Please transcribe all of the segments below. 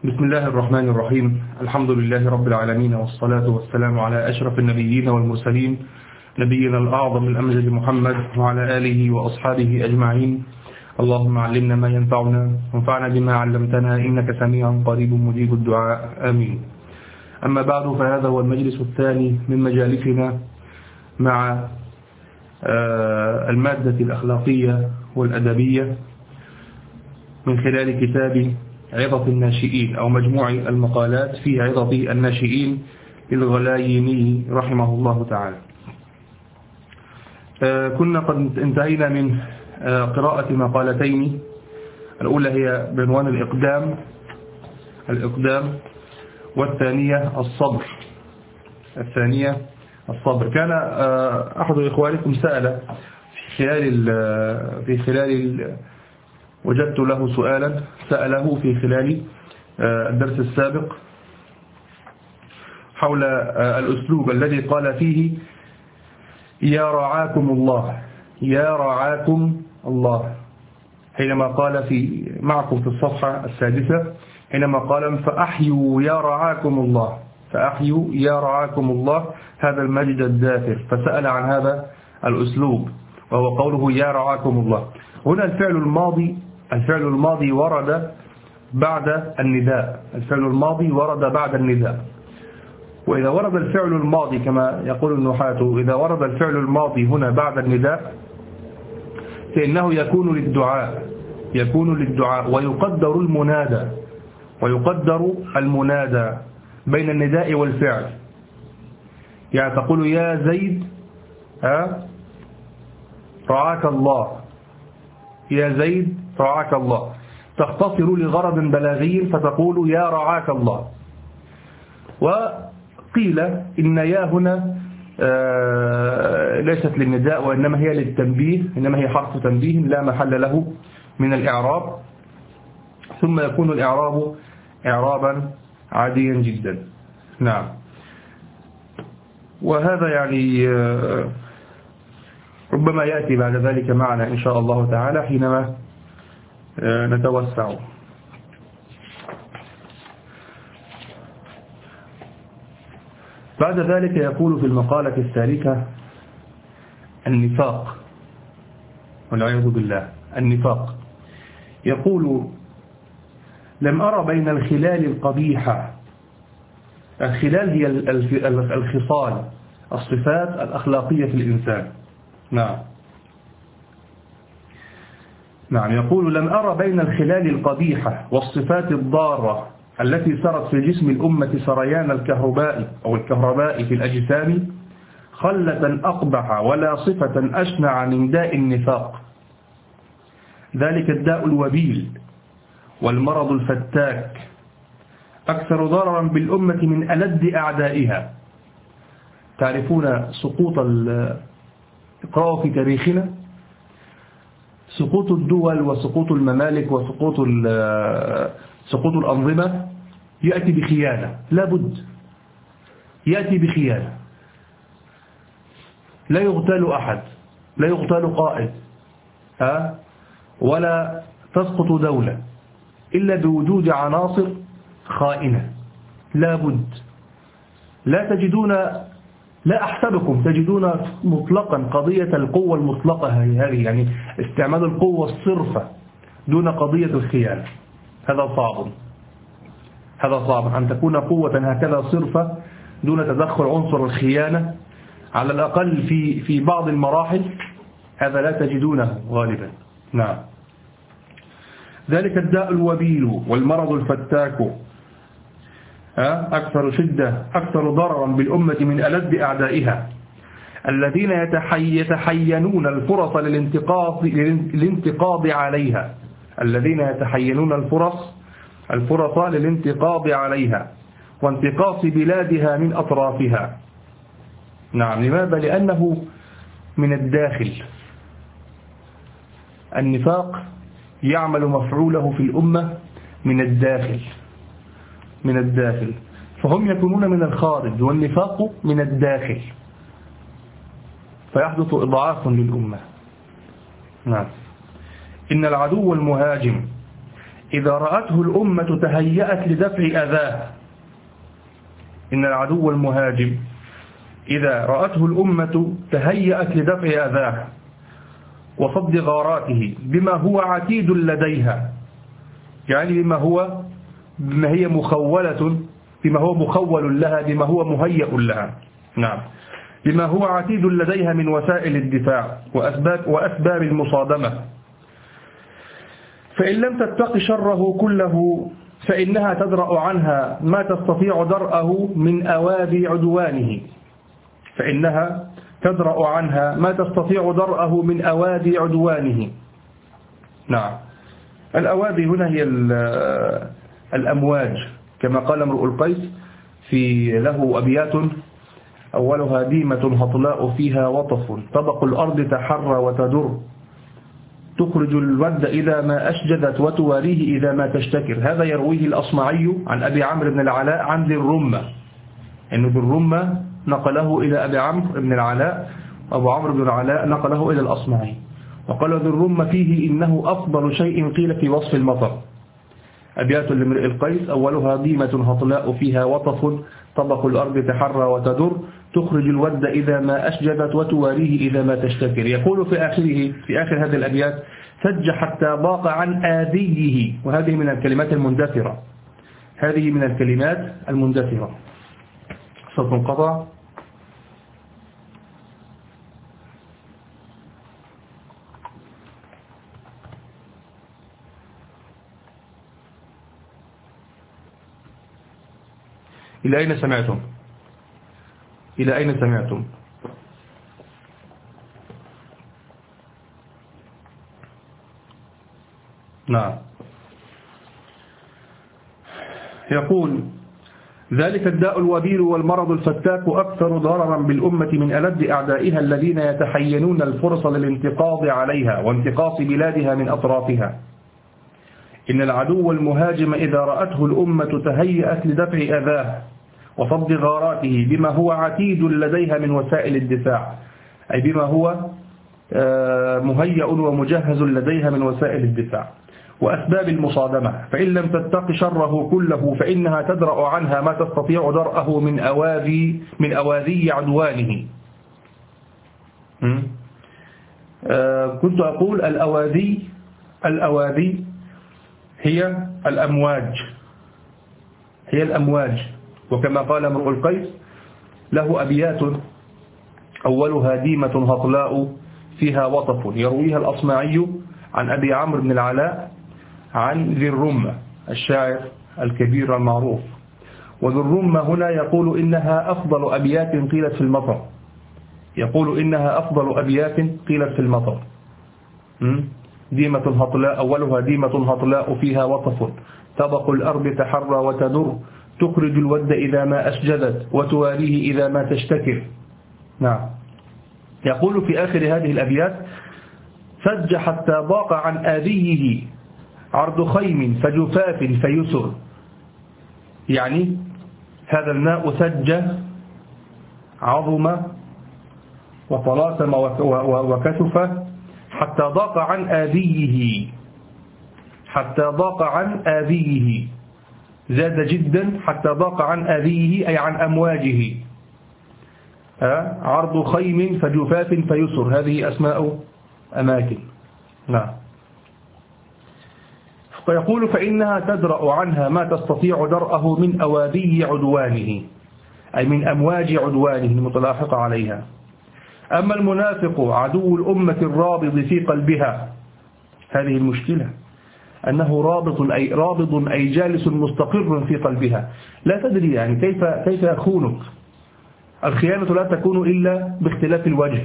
بسم الله الرحمن الرحيم. الحمد لله رب العالمين، والصلاة والسلام على أشرف النبيين والمرسلين، نبينا الأعظم الأمجد محمد وعلى آله وأصحابه أجمعين. اللهم علمنا ما ينفعنا وانفعنا بما علمتنا، إنك سميع قريب مجيب الدعاء، آمين. أما بعد، فهذا هو المجلس الثاني من مجالسنا مع المادة الأخلاقية والأدبية من خلال كتاب عظة الناشئين أو مجموع المقالات في عظة الناشئين للغلايني رحمه الله تعالى. كنا قد انتهينا من قراءة مقالتين. الأولى هي بعنوان الإقدام، والثانية الصبر. كان أحد إخوانكم سأل في خلال وجدت له سؤالا سأله في خلال الدرس السابق حول الأسلوب الذي قال فيه يا رعاكم الله، حينما قال معكم في الصفحة السادسة، حينما قال فأحيوا يا رعاكم الله هذا المجد الدافر، فسأل عن هذا الأسلوب وهو قوله يا رعاكم الله. هنا الفعل الماضي ورد بعد النداء. وإذا ورد الفعل الماضي كما يقول النحاة، إذا ورد الفعل الماضي هنا بعد النداء فإنه يكون للدعاء ويقدر المنادى بين النداء والفعل. يعني تقول يا زيد رعاك الله، يا زيد رعاك الله، تختصر لغرض بلاغي فتقول يا رعاك الله. وقيل إن يا هنا ليست للنداء وإنما هي للتنبيه، إنما هي حرف تنبيه لا محل له من الإعراب، ثم يكون الإعراب إعرابا عاديا جدا. نعم. وهذا يعني ربما يأتي بعد ذلك معنا إن شاء الله تعالى حينما نتوسع. بعد ذلك يقول في المقالة الثالثة النفاق، والعياذ بالله. النفاق يقول لم أرى بين الخلال القبيحة، الخلال هي الخصال، الصفات الأخلاقية في الإنسان. نعم. يقول لم أرى بين الخلال القبيحة والصفات الضارة التي سرت في جسم الأمة سريان الكهرباء في الأجسام خلة أقبح ولا صفة أشنع من داء النفاق. ذلك الداء الوبيل والمرض الفتاك، أكثر ضررا بالأمة من ألد أعدائها. تعرفون سقوط اقرأوا في تاريخنا سقوط الدول وسقوط الممالك وسقوط الأنظمة يأتي بخيانة، لا بد يأتي بخيانة. لا يغتال أحد، لا يغتال قائد ولا تسقط دولة إلا بوجود عناصر خائنة، لا بد. لا أحسبكم تجدون مطلقا قضية القوة المطلقة هذه، يعني استعمال القوة الصرفة دون قضية الخيانة. هذا صعب أن تكون قوة هكذا صرفة دون تدخل عنصر الخيانة، على الأقل في بعض المراحل. هذا لا تجدونه غالبا. نعم. ذلك الداء الوبيل والمرض الفتاك، أكثر ضررا بالأمة من ألد أعدائها الذين يتحينون الفرص للانتقاض عليها، وانتقاص بلادها من أطرافها. نعم. لماذا؟ لأنه من الداخل. النفاق يعمل مفعوله في الأمة من الداخل، فهم يكونون من الخارج والنفاق من الداخل، فيحدث إضعاف للأمة. نعم. إن العدو المهاجم إذا رأته الأمة تهيأت لدفع أذاه. إن العدو المهاجم إذا رأته الأمة تهيأت لدفع أذاه وصد غاراته بما هو عتيد لديها، يعني بما هي مخولة، بما هو مخول لها، بما هو مهيأ لها. نعم، بما هو عتيد لديها من وسائل الدفاع وأسباب المصادمة. فإن لم تتق شره كله فإنها تدرأ عنها ما تستطيع درءه من أوابي عدوانه. فإنها تدرأ عنها ما تستطيع درءه من أوابي عدوانه. نعم، الأوابي هنا هي الأمواج، كما قال امرؤ القيس له أبيات أولها ديمة هطلاء فيها وطف، طبق الأرض تحرى وتدر، تخرج الود إذا ما أشجدت وتواريه إذا ما تشتكر. هذا يرويه الأصمعي عن أبي عمرو بن العلاء عن ذي الرمة، إنه ذي الرمة نقله إلى أبي عمرو بن العلاء، وأبو عمرو بن العلاء نقله إلى الأصمعي، وقال ذي الرمة فيه إنه أفضل شيء قيل في وصف المطر. أبيات لامرئ القيس أولها ديمة هطلاء فيها وطف، طبق الأرض تحرى وتدر، تخرج الود إذا ما أشجدت وتواريه إذا ما تشتكر. يقول في آخر هذه الأبيات سج حتى ضاق عن آذيه، وهذه من الكلمات المندثرة، هذه من الكلمات المندثرة. صوت انقطع. إلى أين سمعتم؟ إلى أين سمعتم؟ نعم. يقول ذلك الداء الوبيل والمرض الفتاك أكثر ضررا بالأمة من ألد أعدائها الذين يتحينون الفرص للانتقاض عليها وانتقاص بلادها من أطرافها. إن العدو المهاجم إذا رأته الأمة تهيأت لدفع أذاه وصد غاراته بما هو عتيد لديها من وسائل الدفاع، أي بما هو مهيأ ومجهز لديها من وسائل الدفاع وأسباب المصادمة. فإن لم تتق شره كله فإنها تدرأ عنها ما تستطيع درءه من أواذي عدوانه. كنت أقول الأواذي هي الأمواج، وكما قال امرؤ القيس له أبيات أولها ديمة هطلاء فيها وطف، يرويها الأصمعي عن أبي عمرو بن العلاء عن ذي الرمة الشاعر الكبير المعروف. وذي الرمة هنا يقول إنها أفضل أبيات قيلت في المطر، يقول إنها أفضل أبيات قيلت في المطر. ديمة هطلاء أولها ديمة هطلاء فيها وطف، طبق الأرض تحرى وتدر، تخرج الود إذا ما أشجدت وتواريه إذا ما تشتكر. نعم. يقول في آخر هذه الأبيات سج حتى ضاق عن آذيه عرض خيم فجفاف فيسر، يعني هذا الماء سج عظم وطلاسم وكثف حتى ضاق عن آذيه، زاد جدا حتى ضاق عن آذيه أي عن أمواجه. عرض خيم فجفاف فيسر، هذه أسماء أماكن. نعم. فيقول فإنها تدرأ عنها ما تستطيع درءه من أوابي عدوانه، أي من أمواج عدوانه المتلاحقة عليها. أما المنافق عدو الأمة الرابض في قلبها، هذه المشكلة، أنه رابض أي جالس مستقر في قلبها، لا تدري يعني كيف يخونك. الخيانة لا تكون إلا باختلاف الوجه،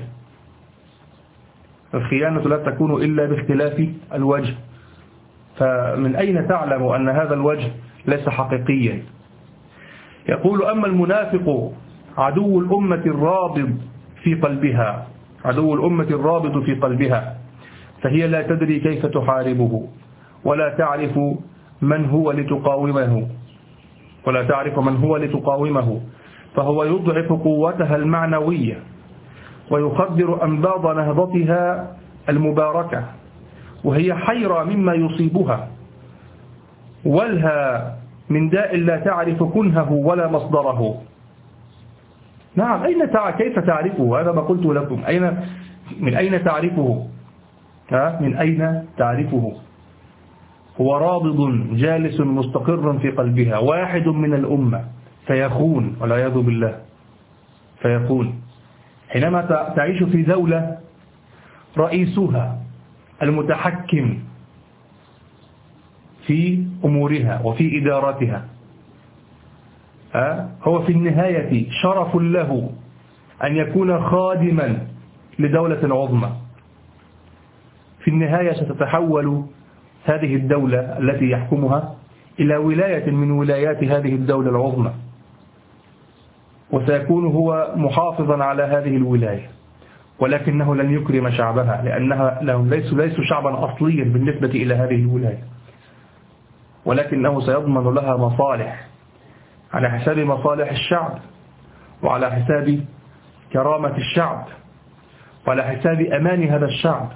الخيانة لا تكون إلا باختلاف الوجه، فمن أين تعلم أن هذا الوجه ليس حقيقيا؟ يقول أما المنافق عدو الأمة الرابض في قلبها، عدو الأمة الرابض في قلبها، فهي لا تدري كيف تحاربه ولا تعرف من هو لتقاومه، فهو يضعف قوتها المعنوية ويخدر أنباض نهضتها المباركة، وهي حيرة مما يصيبها، ولها من داء لا تعرف كنهه ولا مصدره. نعم، كيف تعرفه؟ هذا ما قلت لكم. من أين تعرفه؟ من أين تعرفه؟ هو رابض جالس مستقر في قلبها، واحد من الأمة، فيخون والعياذ بالله، فيخون. حينما تعيش في دولة رئيسها المتحكم في أمورها وفي إدارتها، هو في النهاية شرف له أن يكون خادما لدولة عظمى. في النهاية ستتحول هذه الدولة التي يحكمها إلى ولاية من ولايات هذه الدولة العظمى، وسيكون هو محافظا على هذه الولاية، ولكنه لن يكرم شعبها، لأنهم ليسوا شعبا أصليا بالنسبة إلى هذه الولاية، ولكنه سيضمن لها مصالح على حساب مصالح الشعب، وعلى حساب كرامة الشعب، وعلى حساب أمان هذا الشعب.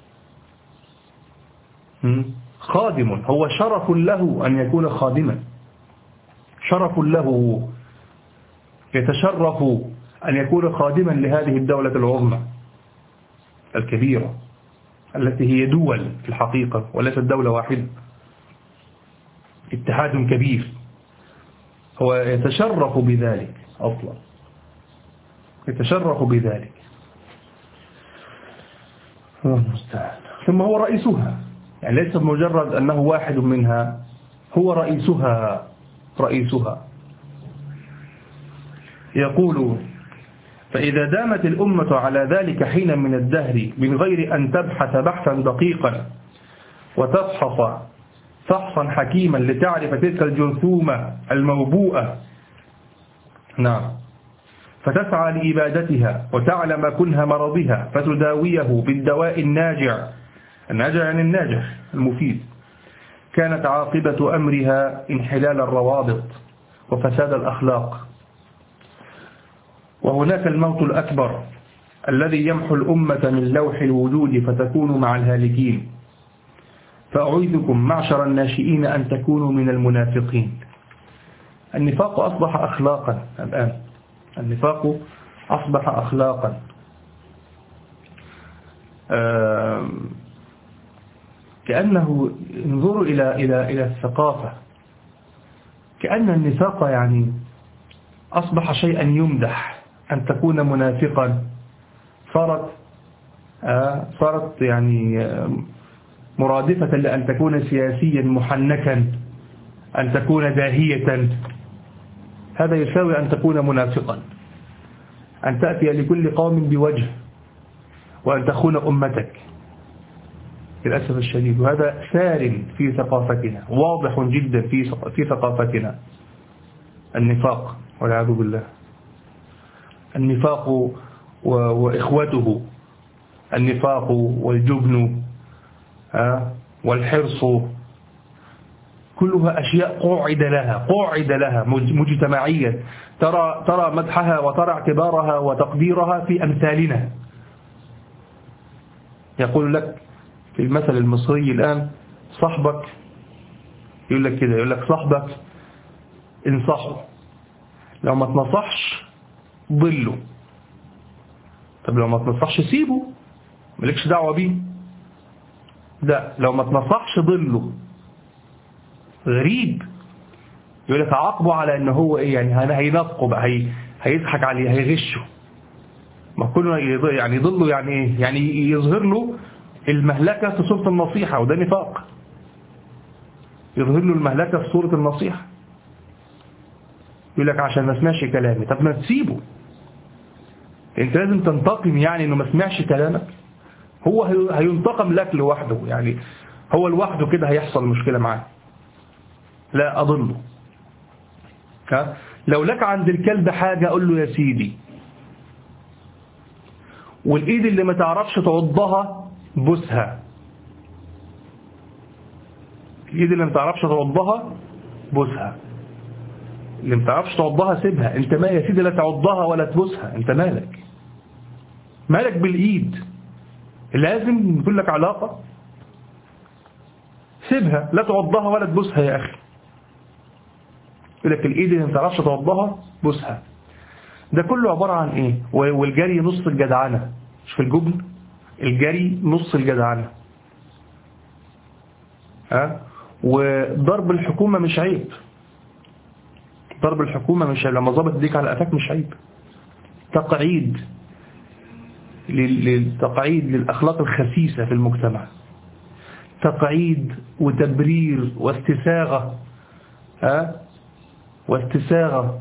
خادم، هو شرف له أن يكون خادما، شرف له، يتشرف أن يكون خادما لهذه الدولة العظمى الكبيرة التي هي دول في الحقيقة وليست دولة واحدة، اتحاد كبير. هو يتشرف بذلك أصلا، يتشرف بذلك. الله المستعان. ثم هو رئيسها، يعني ليس مجرد أنه واحد منها، هو رئيسها. يقول: فإذا دامت الأمة على ذلك حين من الدهر من غير أن تبحث بحثا دقيقا وتفحص فحصا حكيما لتعرف تلك الجرثومة الموبوءة، نعم، فتسعى لإبادتها وتعلم كنه مرضها فتداويه بالدواء الناجع يعني الناجح المفيد، كانت عاقبة أمرها انحلال الروابط وفساد الأخلاق. وهناك الموت الأكبر الذي يمحو الأمة من لوح الوجود فتكون مع الهالكين. فأعيذكم معشر الناشئين أن تكونوا من المنافقين. النفاق أصبح أخلاقا الآن، النفاق أصبح أخلاقا. كأنه انظروا إلى الثقافة، كأن النفاق يعني أصبح شيئا يمدح. أن تكون منافقا صارت يعني مرادفة لأن تكون سياسيا محنكا، أن تكون داهية. هذا يساوي أن تكون منافقا، أن تأتي لكل قوم بوجه، وأن تخون أمتك للأسف الشديد. وهذا سار في ثقافتنا، واضح جدا في ثقافتنا، النفاق والعياذ بالله. النفاق وإخوته، النفاق والجبن والحرص، كلها أشياء قاعد لها مجتمعيا. ترى مدحها وترى اعتبارها وتقديرها في أمثالنا. يقول لك في المثل المصري الآن: صاحبك، يقول لك كده، يقول لك صاحبك انصحه، لو ما تنصحش ضله. طب لو ما تنصحش سيبه، مالكش دعوة بيه. لا، لو ما تنصحش ضله. غريب. يقول لك عاقبه على ان هو ايه، يعني هينافقه بقى، هيضحك عليه، هيغشه. ما كله يعني ضله، يعني ايه، يعني يظهر له المهلكة في صورة النصيحة، وده نفاق. يظهر له المهلكة في صورة النصيحة. يقول لك عشان ما سمعش كلامي. طب ما تسيبه، انت لازم تنتقم يعني انه ما سمعش كلامك. هو هينتقم لك لوحده، يعني هو لوحده كده هيحصل مشكلة معاه. لا أضله. لو لك عند الكلب حاجة قول له يا سيدي. والإيد اللي ما تعرفش تعضها بوسها. الإيد اللي ما تعرفش تعضها بوسها. اللي ما تعرفش تعضها سيبها. انت ما يا سيدي لا تعضها ولا تبوسها. انت مالك بالإيد؟ لازم يكون لك علاقة. سيبها، لا تعضها ولا تبوسها يا أخي. يقول لك الإيد اللي ما تعرفش توضها بوسها. ده كله عبارة عن إيه؟ والجري نص الجدعنة، مش في الجبن؟ الجري نص الجدعنة. وضرب الحكومة مش عيب، ضرب الحكومة مش عيب، لما ضربت ديك على قفاك مش عيب. تقعيد للأخلاق الخسيسة في المجتمع، تقعيد وتبرير واستساغة، واستساغة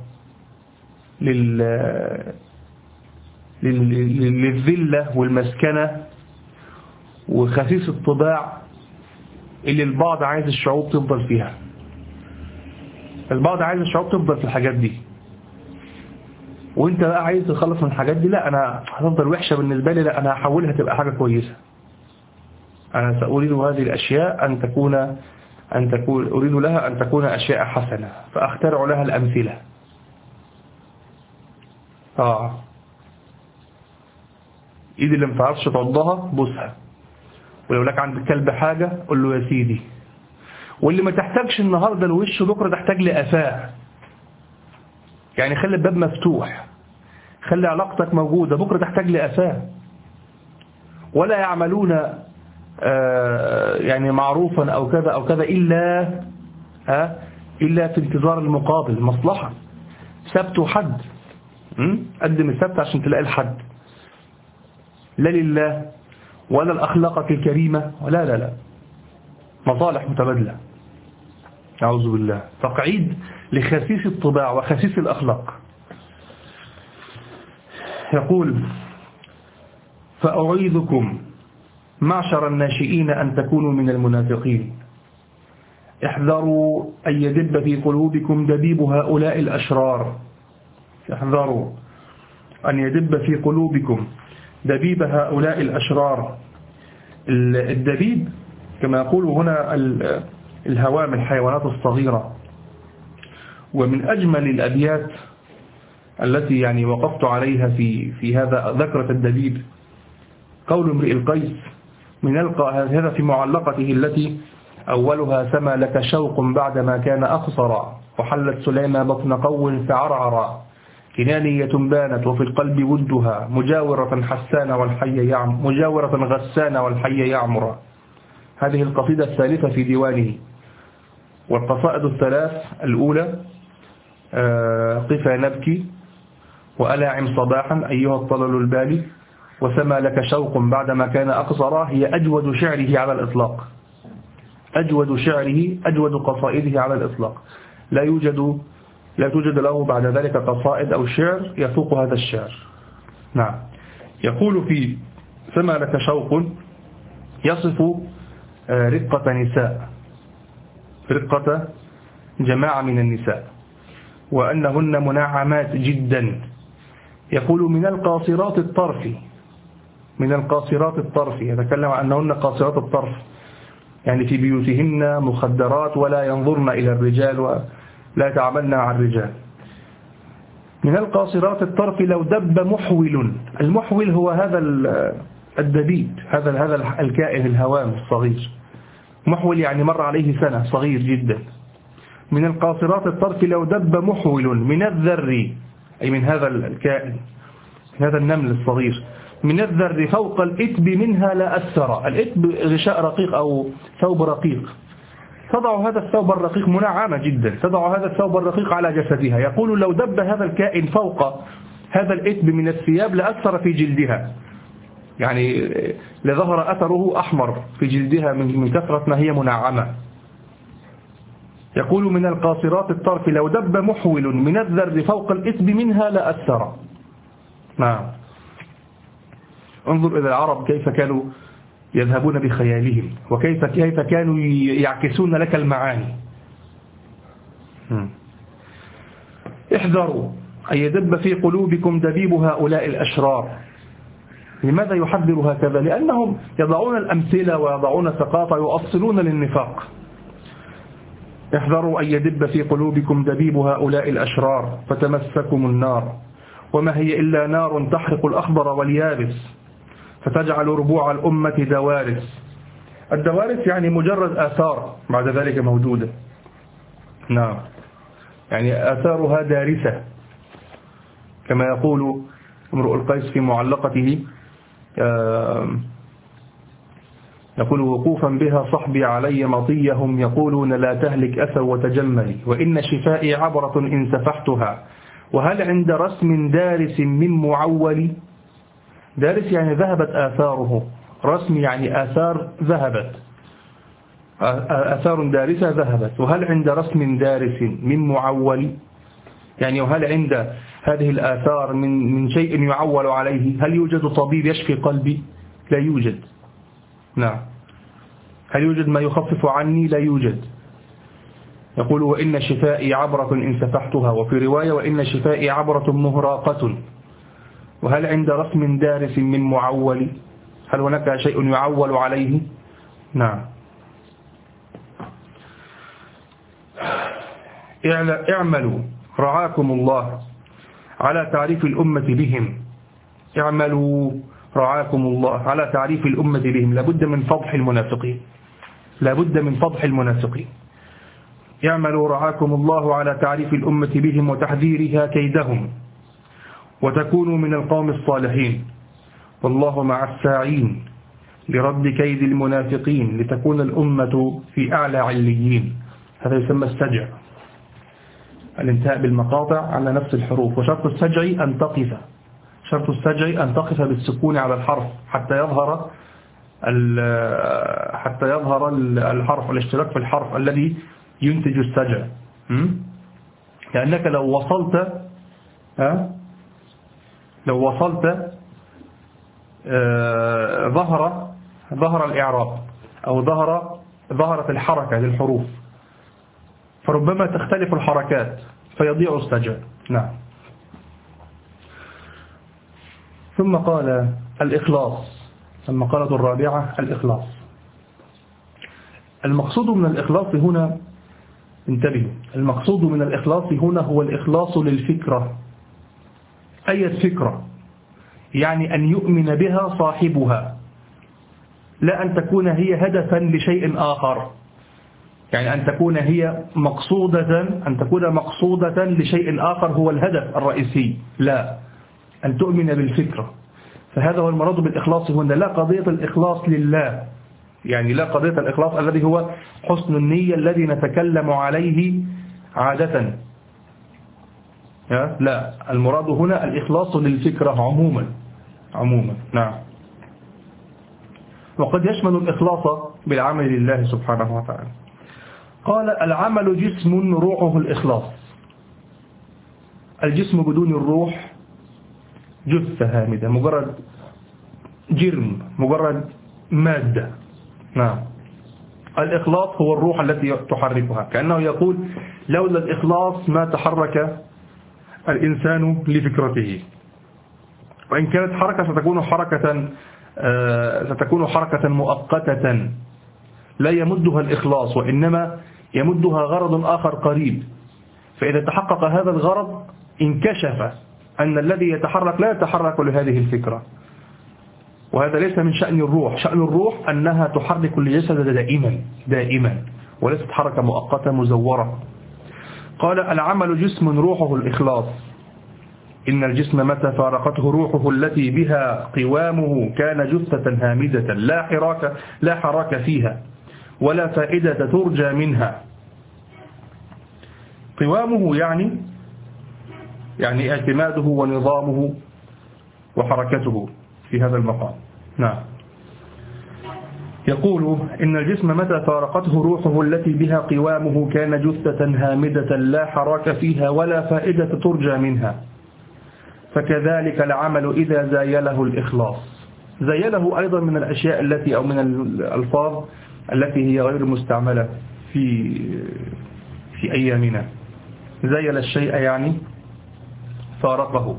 للذلة والمسكنة وخسيس الطباع اللي البعض عايز الشعوب تفضل فيها. البعض عايز الشعوب تفضل في الحاجات دي، وانت بقى عايز تخلص من الحاجات دي. لا، انا هتفضل وحشة بالنسبة لي، لا انا هحولها تبقى حاجة كويسة. انا سأريد هذه الاشياء ان تكون اريد لها ان تكون اشياء حسنة، فاخترع لها الامثلة. ايدي اللي متعرفش تعضها بوسها، ولو لك عند الكلب حاجة قول له يا سيدي. واللي ما تحتاجش النهاردة الوش بكرة تحتاج لأفاه. يعني خلي الباب مفتوح، خلي علاقتك موجودة، بكرة تحتاج لأفاه. ولا يعملون يعني معروفا أو كذا أو كذا إلا في انتظار المقابل، مصلحة. سبت وحد، قدم السبت عشان تلاقي الحد، لا لله ولا الأخلاق الكريمة، ولا لا لا، مصالح متبادلة. أعوذ بالله. تقعيد لخسيس الطباع وخسيس الأخلاق. يقول: فأعيذكم معشر الناشئين أن تكونوا من المنافقين، احذروا أن يدب في قلوبكم دبيب هؤلاء الأشرار. احذروا أن يدب في قلوبكم دبيب هؤلاء الأشرار. الدبيب كما يقول هنا الهوام، الحيوانات الصغيرة. ومن أجمل الأبيات التي يعني وقفت عليها في هذا ذكرة الدبيب قول امرئ القيس: من ألقى هذا في معلقته التي أولها: سما لك شوق بعدما كان أقصرا، وحلت سليمة بطن قو فعرعرا، كنانية بانت وفي القلب ودها، مجاورة غسان والحي يعمر. هذه القصيدة الثالثة في ديوانه. والقصائد الثلاث الأولى: قفا نبكي، وألاعم صباحا أيها الطلل البالي، وسما لك شوق بعدما كان أقصرا، هي أجود شعره على الإطلاق، أجود قصائده على الإطلاق. لا توجد له بعد ذلك قصائد أو شعر يفوق هذا الشعر. نعم. يقول في سما لك شوق يصف رقة جماعة من النساء، وأنهن منعمات جدا. يقول: من القاصرات الطرف، يتكلم عن أنهن قاصرات الطرف، يعني في بيوتهن مخدرات، ولا ينظرن إلى الرجال ولا يتعاملن مع الرجال. من القاصرات الطرف لو دب محول. المحول هو هذا الدبيب، هذا الكائن الهوام الصغير. محول يعني مر عليه سنة، صغير جدا. من القاصرات الطرف لو دب محول من الذر، أي من هذا الكائن، هذا النمل الصغير، من الذر فوق الإتب منها لا أثر. الإتب غشاء رقيق أو ثوب رقيق، تضع هذا الثوب الرقيق منعمة جدا، تضع هذا الثوب الرقيق على جسدها. يقول: لو دب هذا الكائن فوق هذا الإتب من الثياب لأثر في جلدها، يعني لظهر أثره أحمر في جلدها من كثرة ما هي منعمة. يقول: من القاصرات الطرف لو دب محول من الذر فوق الإتب منها لأثر. نعم. انظر إلى العرب كيف كانوا يذهبون بخيالهم، وكيف كانوا يعكسون لك المعاني. احذروا أن يدب في قلوبكم دبيب هؤلاء الأشرار. لماذا يحذر هكذا؟ لأنهم يضعون الأمثلة ويضعون الثقافة، يؤصلون للنفاق. احذروا أن يدب في قلوبكم دبيب هؤلاء الأشرار فتمسكم النار، وما هي إلا نار تحرق الأخضر واليابس، فتجعل ربوع الأمة دوارس. الدوارس يعني مجرد آثار بعد ذلك موجودة. نعم. يعني آثارها دارسة، كما يقول امرؤ القيس في معلقته، يقول وقوفا بها صحبي علي مطيهم يقولون لا تهلك أثر وتجملي وإن شفائي عبرة إن سفحتها وهل عند رسم دارس من معول. دارس يعني ذهبت آثاره، رسم يعني آثار ذهبت، آثار دارسة ذهبت. وهل عند رسم دارس من معول، يعني وهل عند هذه الآثار من شيء يعول عليه؟ هل يوجد طبيب يشفي قلبي؟ لا يوجد. نعم. هل يوجد ما يخفف عني؟ لا يوجد. يقول وإن شفائي عبرة إن سفحتها، وفي رواية وإن شفائي عبرة مهراقة. وهل عند رسم دارس من معول، هل هناك شيء يعول عليه؟ نعم. اعملوا رعاكم الله على تعريف الأمة بهم. اعملوا رعاكم الله على تعريف الأمة بهم. لابد من فضح المنافقين، لابد من فضح المنافقين. اعملوا رعاكم الله على تعريف الأمة بهم وتحذيرها كيدهم وتكونوا من القوم الصالحين والله مع الساعين لرد كيد المنافقين لتكون الأمة في أعلى عليين. هذا يسمى السجع، الانتهاء بالمقاطع على نفس الحروف. وشرط السجع أن تقف، شرط السجع أن تقف بالسكون على الحرف حتى يظهر الحرف، الاشتراك في الحرف الذي ينتج السجع. لأنك لو وصلت ظهر الإعراب أو ظهرت الحركة للحروف، فربما تختلف الحركات فيضيع السجع. نعم. ثم قال الإخلاص، المقالة الرابعة الإخلاص. المقصود من الإخلاص هنا، انتبهوا، المقصود من الإخلاص هنا هو الإخلاص للفكرة. أي الفكرة؟ يعني أن يؤمن بها صاحبها، لا أن تكون هي هدفا لشيء آخر، يعني أن تكون هي مقصودة لشيء آخر هو الهدف الرئيسي، لا، أن تؤمن بالفكرة. فهذا هو المراد بالإخلاص هنا، لا قضية الإخلاص لله، يعني لا قضية الإخلاص الذي هو حسن النية الذي نتكلم عليه عادة، لا، المراد هنا الإخلاص للفكرة عموما. نعم. وقد يشمل الإخلاص بالعمل لله سبحانه وتعالى. قال العمل جسم روحه الإخلاص. الجسم بدون الروح جثة هامدة، مجرد جرم، مجرد مادة. نعم. الإخلاص هو الروح التي تحركها، كأنه يقول لولا الإخلاص ما تحرك الإنسان لفكرته، وإن كانت حركة ستكون حركة مؤقتة لا يمدها الإخلاص، وإنما يمدها غرض آخر قريب. فإذا تحقق هذا الغرض انكشف أن الذي يتحرك لا يتحرك لهذه الفكرة، وهذا ليس من شأن الروح. شأن الروح أنها تحرك الجسد دائما وليست حركة مؤقتة مزورة. قال العمل جسم روحه الإخلاص. إن الجسم متى فارقته روحه التي بها قوامه كان جثة هامدة لا حراك فيها ولا فائدة ترجى منها. قوامه يعني اعتماده ونظامه وحركته في هذا المقام. نعم. يقول إن الجسم متى فارقته روحه التي بها قوامه كان جثة هامدة لا حراك فيها ولا فائدة ترجى منها. فكذلك العمل إذا زايله الإخلاص. زايله أيضا من الأشياء التي أو من الألفاظ التي هي غير مستعملة في أيامنا. زايل الشيء يعني فارقه.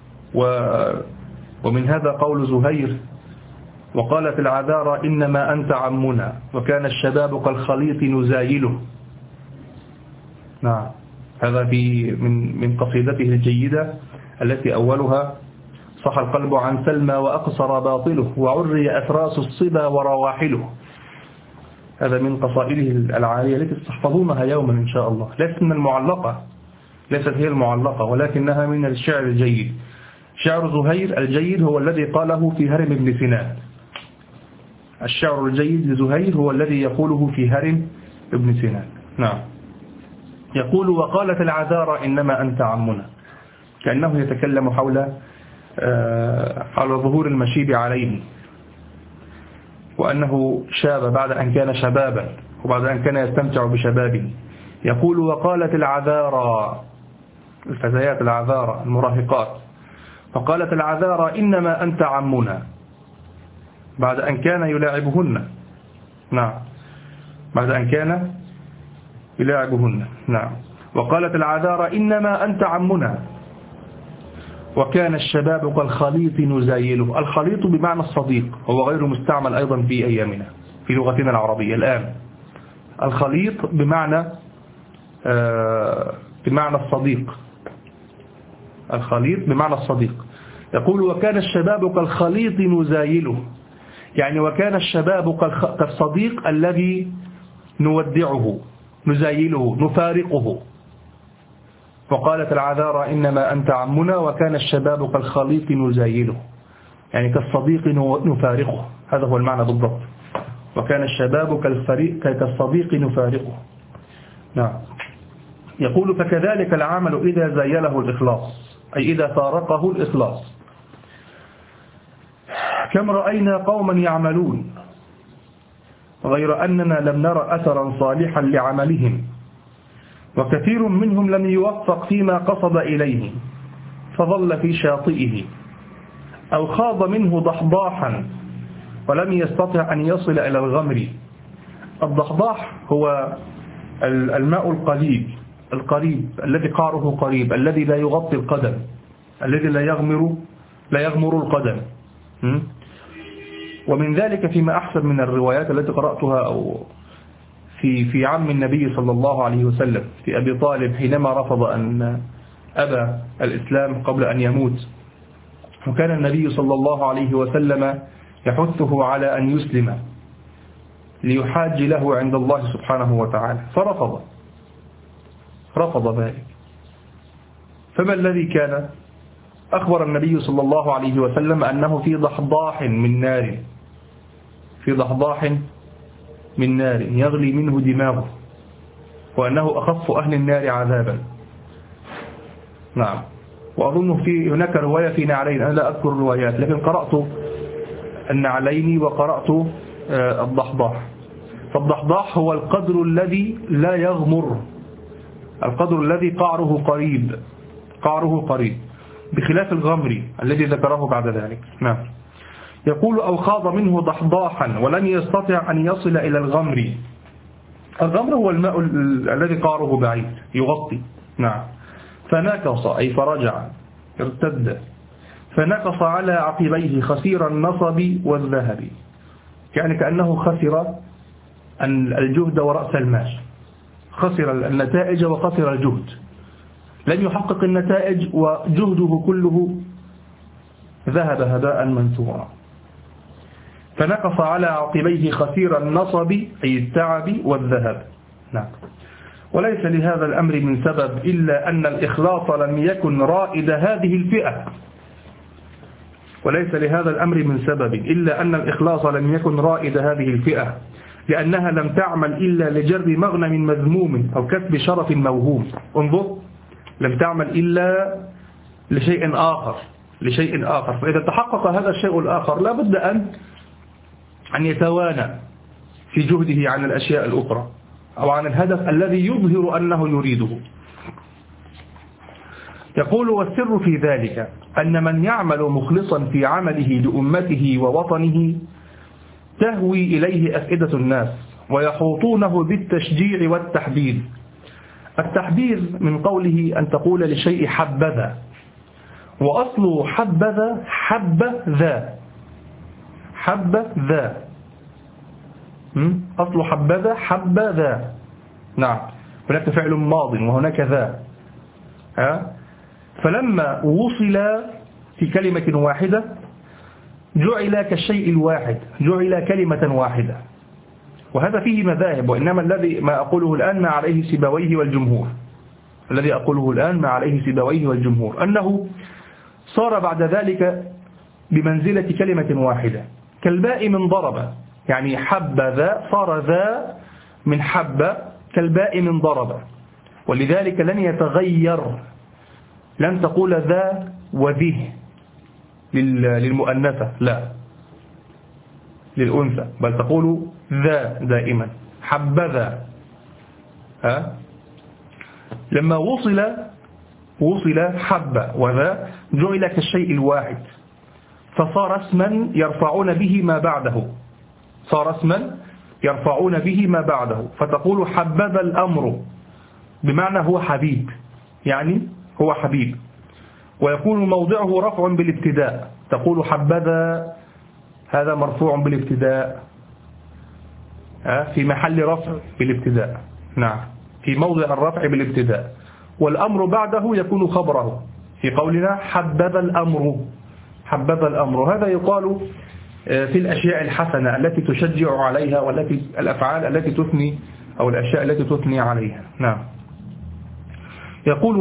ومن هذا قول زهير وقالت العذارى إنما أنت عمنا وكان الشباب كالخليط نزايله. نعم. هذا من قصيدته الجيدة التي أولها صح القلب عن سلمى وأقصر باطله وعري أثراس الصبا ورواحله. هذا من قصائده العالية التي تحفظونها يوما إن شاء الله، ليست من المعلقة، ليست هي المعلقة، ولكنها من الشعر الجيد. شعر زهير الجيد هو الذي قاله في هرم ابن سنان. الشعر الجيد لزهير هو الذي يقوله في هرم ابن سنان. نعم. يقول: وقالت العذارى إنما أنت عمنا، كأنه يتكلم حول ظهور المشيب عليه، وأنه شاب بعد أن كان شبابا، وبعد أن كان يستمتع بشبابه. يقول: وقالت العذارى، الفتيات العذارى المراهقات، فقالت العذارى إنما أنت عمنا، بعد أن كان يلاعبهن. نعم، بعد أن كان يلاعبهن. نعم. وقالت العذارى إنما أنت عمنا، وكان الشباب كالخليط نزايله. الخليط بمعنى الصديق، هو غير مستعمل أيضا في أيامنا في لغتنا العربية الآن. الخليط بمعنى الصديق. الخليط بمعنى الصديق. يقول: وكان الشباب كالخليط نزايله، يعني وكان الشباب كالصديق الذي نودعه، نزايله، نفارقه. وقالت العذارى إنما أنت عمنا، وكان الشباب كالخليط نزايله، يعني كالصديق نفارقه. هذا هو المعنى بالضبط. وكان الشباب كالصديق نفارقه. نعم. يقول: فكذلك العمل إذا زايله الإخلاص، أي إذا فارقه الإخلاص. كم رأينا قوما يعملون غير أننا لم نرى أثرا صالحا لعملهم، وكثير منهم لم يوفق فيما قصد إليه، فظل في شاطئه، أو خاض منه ضحضاحا ولم يستطع أن يصل إلى الغمر. الضحضاح هو الماء القريب الذي قعره قريب، الذي لا يغطي القدم، الذي لا يغمر القدم. ومن ذلك فيما أحسن من الروايات التي قرأتها أو في عم النبي صلى الله عليه وسلم، في أبي طالب، حينما رفض أن أبى الإسلام قبل أن يموت، وكان النبي صلى الله عليه وسلم يحثه على أن يسلم ليحاج له عند الله سبحانه وتعالى، فرفض ذلك. فما الذي كان؟ أخبر النبي صلى الله عليه وسلم أنه في ضحضاح من نار يغلي منه دماغه، وأنه أخف أهل النار عذابا. نعم. وأظن هناك رواية في نعلين، أنا لا أذكر الروايات، لكن قرأت النعلين وقرأت الضحضاح. فالضحضاح هو القدر الذي لا يغمر، القدر الذي قعره قريب، بخلاف الغمر الذي ذكره بعد ذلك. نعم. يقول: أو خاض منه ضحضاحا ولم يستطع أن يصل إلى الغمر. الغمر هو الماء الذي قعره بعيد يغطي. نعم. فنكص، أي فرجع، ارتد، فنكص على عقبيه خسير النصب والذهب، يعني كأنه خسر الجهد ورأس المال، خسر النتائج وخسر الجهد، لم يحقق النتائج وجهده كله ذهب هباء منثورا. فنقص على عقبيه خسير النصب، أي التعب والذهب. نعم. وليس لهذا الأمر من سبب إلا أن الإخلاص لم يكن رائد هذه الفئة. وليس لهذا الأمر من سبب إلا أن الإخلاص لم يكن رائد هذه الفئة، لأنها لم تعمل إلا لجر مغنم مذموم أو كسب شرف موهوم. انظر، لم تعمل إلا لشيء آخر. فإذا تحقق هذا الشيء الآخر لا بد أن يتوانى في جهده عن الأشياء الأخرى أو عن الهدف الذي يظهر أنه يريده. يقول: والسر في ذلك أن من يعمل مخلصا في عمله لأمته ووطنه تهوي إليه أفئدة الناس ويحوطونه بالتشجيع والتحبيب. التحبيب من قوله أن تقول لشيء حبذا، وأصل حبذا حبذا، أصل حبذا. نعم. هناك فعل ماض وهناك ذا، فلما وصل في كلمة واحدة جعل كالشيء الواحد، جعل كلمة واحدة. وهذا فيه مذاهب، وإنما الذي ما أقوله الآن ما عليه سيبويه والجمهور. الذي أقوله الآن ما عليه سيبويه والجمهور، أنه صار بعد ذلك بمنزلة كلمة واحدة كالباء من ضرب، يعني حبذا صار ذا من حب كالباء من ضرب، ولذلك لن يتغير، لن تقول ذا وذه للمؤنثة، لا للأنثى، بل تقول ذا دائما حبذا. لما وصل حب وذا جعل كالشيء الواحد، فصار اسما يرفعون به ما بعده، صار اسما يرفعون به ما بعده، فتقول حبذا الأمر بمعنى هو حبيب، يعني هو حبيب، ويكون موضعه رفع بالابتداء، تقول حبذا هذا مرفوع بالابتداء، في محل رفع بالابتداء، نعم في موضع الرفع بالابتداء، والأمر بعده يكون خبره في قولنا حبذا الأمر، حبذا الأمر. هذا يقال في الأشياء الحسنة التي تشجع عليها، والتي الأفعال التي تثني أو الأشياء التي تثني عليها. نعم. يقول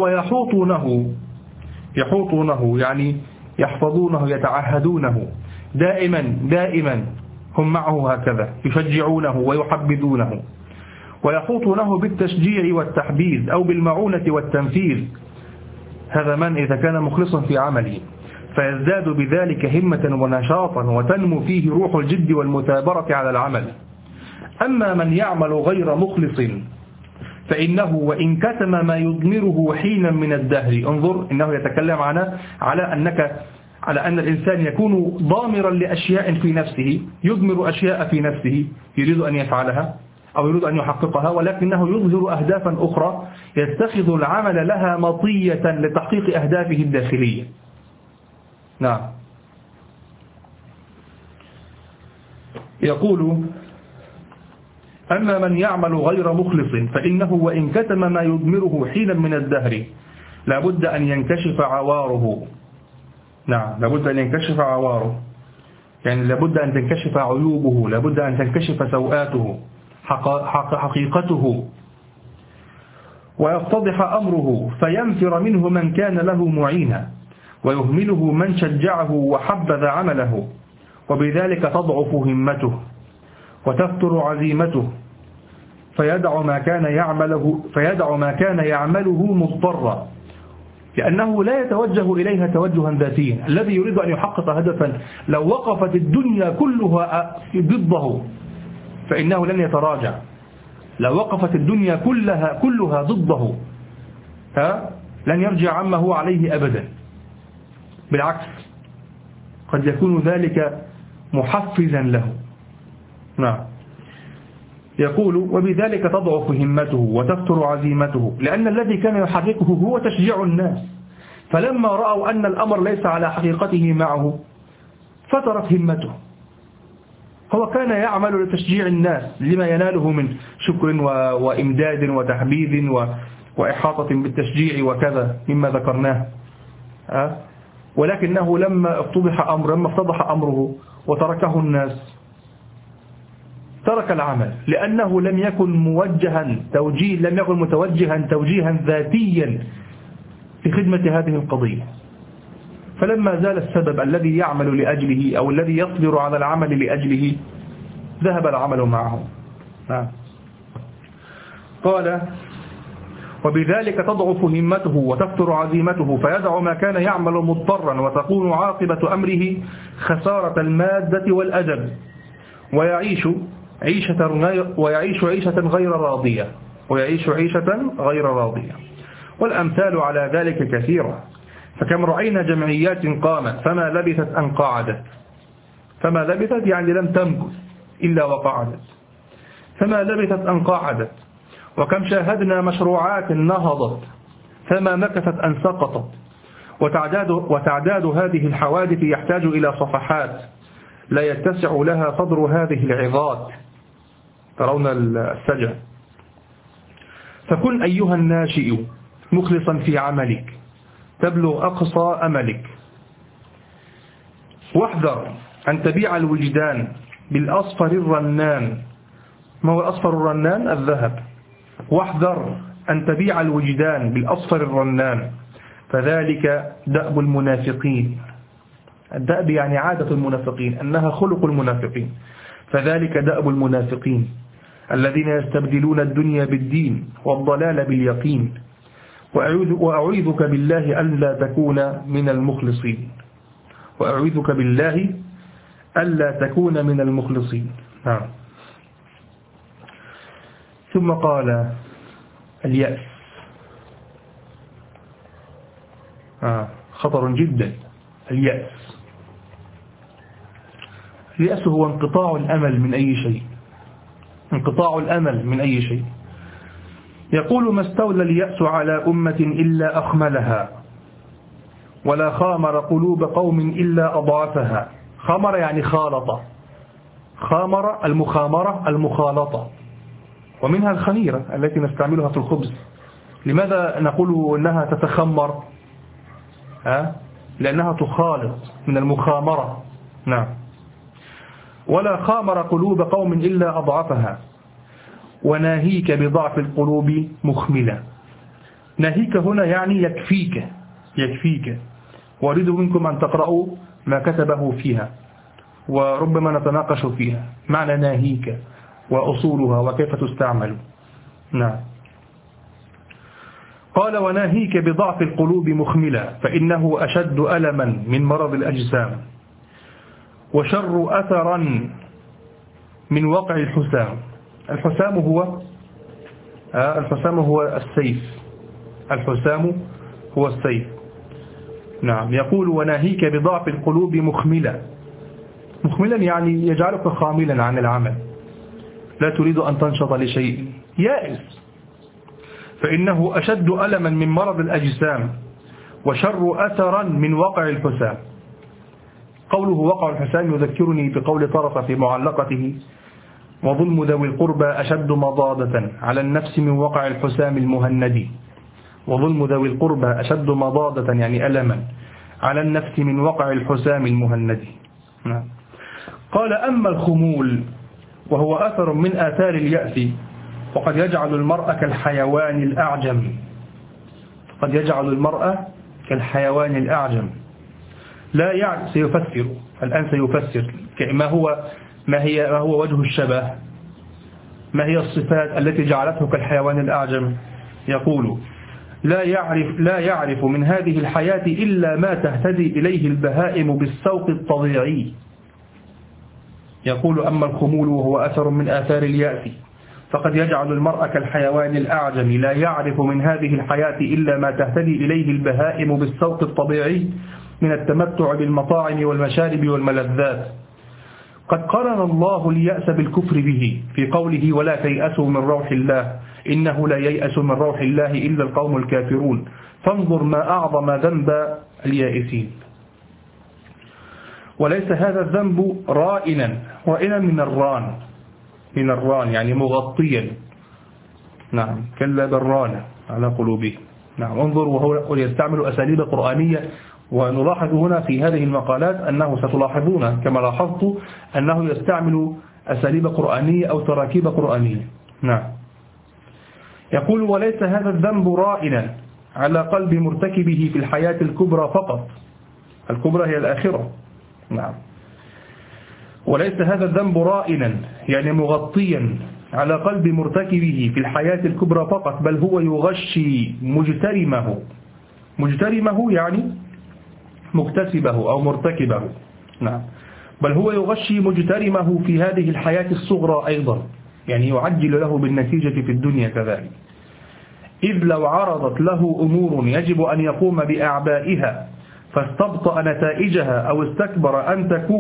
يحوطونه يعني يحفظونه يتعهدونه دائما هم معه هكذا يشجعونه ويحبذونه. ويحوطونه بالتشجيع والتحبيذ أو بالمعونة والتنفيذ، هذا من إذا كان مخلصا في عمله، فيزداد بذلك همة ونشاطا وتنمو فيه روح الجد والمثابرة على العمل. أما من يعمل غير مخلص فإنه وإن كتم ما يضمره حينا من الدهر، انظر إنه يتكلم على أن الإنسان يكون ضامرا لأشياء في نفسه، يضمر أشياء في نفسه يريد أن يفعلها أو يريد أن يحققها، ولكنه يظهر أهدافا أخرى يتخذ العمل لها مطية لتحقيق أهدافه الداخلية. نعم. يقول أما من يعمل غير مخلص فإنه وإن كتم ما يضمره حينا من الدهر لابد أن ينكشف عواره. نعم، لابد أن ينكشف عواره، يعني لابد أن تنكشف عيوبه، لابد أن تنكشف سوءاته حقيقته، ويفتضح أمره، فينفر منه من كان له معينا، ويهمله من شجعه وحبذ عمله، وبذلك تضعف همته وتفتر عزيمته، فيدع ما كان يعمله مضطرا، لأنه لا يتوجه إليها توجها ذاتيا. الذي يريد أن يحقق هدفا لو وقفت الدنيا كلها ضده فإنه لن يتراجع، لو وقفت الدنيا كلها ضده لن يرجع عما هو عليه أبدا، بالعكس قد يكون ذلك محفزا له. نعم. يقول وبذلك تضعف همته وتفتر عزيمته، لأن الذي كان يحركه هو تشجيع الناس، فلما رأوا أن الأمر ليس على حقيقته معه فترت همته. هو كان يعمل لتشجيع الناس لما يناله من شكر وإمداد وتحبيذ وإحاطة بالتشجيع وكذا مما ذكرناه، ولكنه لما افتضح أمره وتركه الناس ترك العمل، لأنه لم يكن متوجها توجيها ذاتيا في خدمة هذه القضية. فلما زال السبب الذي يعمل لأجله أو الذي يصبر على العمل لأجله ذهب العمل معه. قال وبذلك تضعف همته وتفتر عزيمته، فيدع ما كان يعمل مضطرا، وتكون عاقبة أمره خسارة المادة والأدب، ويعيش عيشة غير راضية. والأمثال على ذلك كثيرة، فكم رأينا جمعيات قامت فما لبثت أن قعدت، فما لبثت يعني لم تمكث إلا وقعدت، فما لبثت أن قعدت. وكم شاهدنا مشروعات نهضت فما مكثت أن سقطت. وتعداد هذه الحوادث يحتاج إلى صفحات لا يتسع لها صدر هذه العظات. ترون السجع. فكن أيها الناشئ مخلصا في عملك تبلغ أقصى أملك، واحذر أن تبيع الوجدان بالأصفر الرنان. ما هو الأصفر الرنان؟ الذهب. واحذر أن تبيع الوجدان بالأصفر الرنان، فذلك دأب المنافقين. الدأب يعني عادة المنافقين، أنها خلق المنافقين. فذلك دأب المنافقين الذين يستبدلون الدنيا بالدين والضلال باليقين. وأعوذك بالله ألا تكون من المخلصين. وأعوذك بالله ألا تكون من المخلصين. ثم قال اليأس خطر جدا. اليأس هو انقطاع الأمل من أي شيء. انقطاع الأمل من أي شيء. يقول: ما استولى اليأس على أمة إلا أخملها، ولا خامر قلوب قوم إلا أضعفها. خامر يعني خالط. خامر المخامرة المخالطة، ومنها الخميرة التي نستعملها في الخبز. لماذا نقول أنها تتخمر؟ لأنها تخالط من المخامرة. نعم. ولا خامر قلوب قوم إلا أضعفها، وناهيك بضعف القلوب مخملة. ناهيك هنا يعني يكفيك. وأريد منكم أن تقرأوا ما كتبه فيها، وربما نتناقش فيها معنى ناهيك وأصولها وكيف تستعمل. نعم. قال: وناهيك بضعف القلوب مخملة، فإنه أشد ألما من مرض الأجسام، وشر أثرا من وقع الحسام. الحسام هو السيف. الحسام هو السيف. نعم. يقول: وناهيك بضعف القلوب مخملة. مخملا يعني يجعلك خاملا عن العمل، لا تريد أن تنشط لشيء، يائس. فإنه أشد ألما من مرض الأجسام، وشر أثرا من وقع الحسام. قوله وقع الحسام يذكرني بقول طرف في معلقته: وظلم ذوي القربى أشد مضادة على النفس من وقع الحسام المهندي. وظلم ذوي القربى أشد مضادة يعني ألما على النفس من وقع الحسام المهندي. قال: أما الخمول وهو أثر من آثار اليأس، وقد يجعل المرء كالحيوان الأعجم. قد يجعل المرء كالحيوان الأعجم. لا يعني سيفسر الآن، سيفسر ما هو وجه الشبه، ما هي الصفات التي جعلته كالحيوان الأعجم. يقول: لا يعرف من هذه الحياة إلا ما تهتدي إليه البهائم بالسوق الطبيعي. يقول: أما الخمول وهو أثر من آثار اليأس، فقد يجعل المرء كالحيوان الأعجم، لا يعرف من هذه الحياة إلا ما تهتدي إليه البهائم بالسوق الطبيعي من التمتع بالمطاعم والمشارب والملذات. قد قرن الله اليأس بالكفر به في قوله: ولا تيأسوا من روح الله إنه لا ييأس من روح الله إلا القوم الكافرون. فانظر ما أعظم ذنب اليائسين. وليس هذا الذنب رائنا من الران يعني مغطيا. نعم. كلا بران على قلوبهم. نعم. انظر، وهو يستعمل أساليب قرآنية. ونلاحظ هنا في هذه المقالات أنه ستلاحظون كما لاحظت أنه يستعمل أساليب قرآنية أو تراكيب قرآنية. نعم. يقول: وليس هذا الذنب رائنا على قلب مرتكبه في الحياة الكبرى فقط. الكبرى هي الآخرة. نعم. وليس هذا الذنب رائنا يعني مغطيا على قلب مرتكبه في الحياة الكبرى فقط، بل هو يغشي مجترمه يعني مكتسبه أو مرتكبه. نعم. بل هو يغشي مجترمه في هذه الحياة الصغرى أيضا، يعني يعجل له بالنتيجة في الدنيا كذلك. إذ لو عرضت له أمور يجب أن يقوم بأعبائها فاستبطأ نتائجها أو استكبر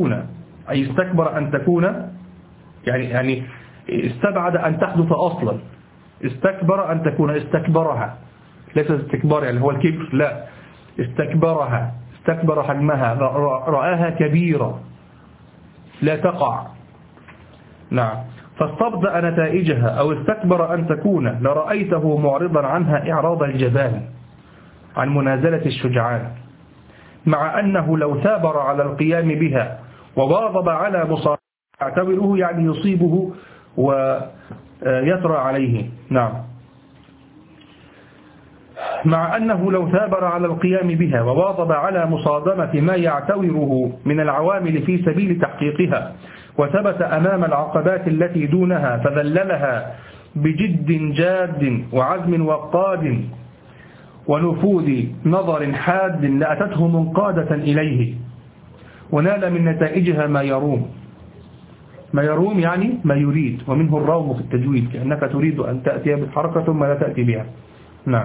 أن تكون يعني استبعد أن تحدث أصلا. استكبر أن تكون، استكبرها، ليس استكبار يعني هو الكبر، لا، استكبرها، استكبر حجمها، رآها كبيرة لا تقع. نعم. فاستبطأ نتائجها أو استكبر أن تكون لرأيته معرضا عنها إعراض الجبان عن منازلة الشجعان، مع أنه لو ثابر على القيام بها وواظب على مصارعته يعتبره يعني يصيبه ويطرى عليه. نعم. مع أنه لو ثابر على القيام بها وواظب على مصادمة ما يعتوره من العوامل في سبيل تحقيقها، وثبت أمام العقبات التي دونها فذللها بجد جاد وعزم وقاد ونفوذ نظر حاد لأتته منقادة إليه، ونال من نتائجها ما يروم. ما يروم يعني ما يريد، ومنه الروم في التجويد، كأنك تريد أن تأتي بالحركة ثم لا تأتي بها. نعم.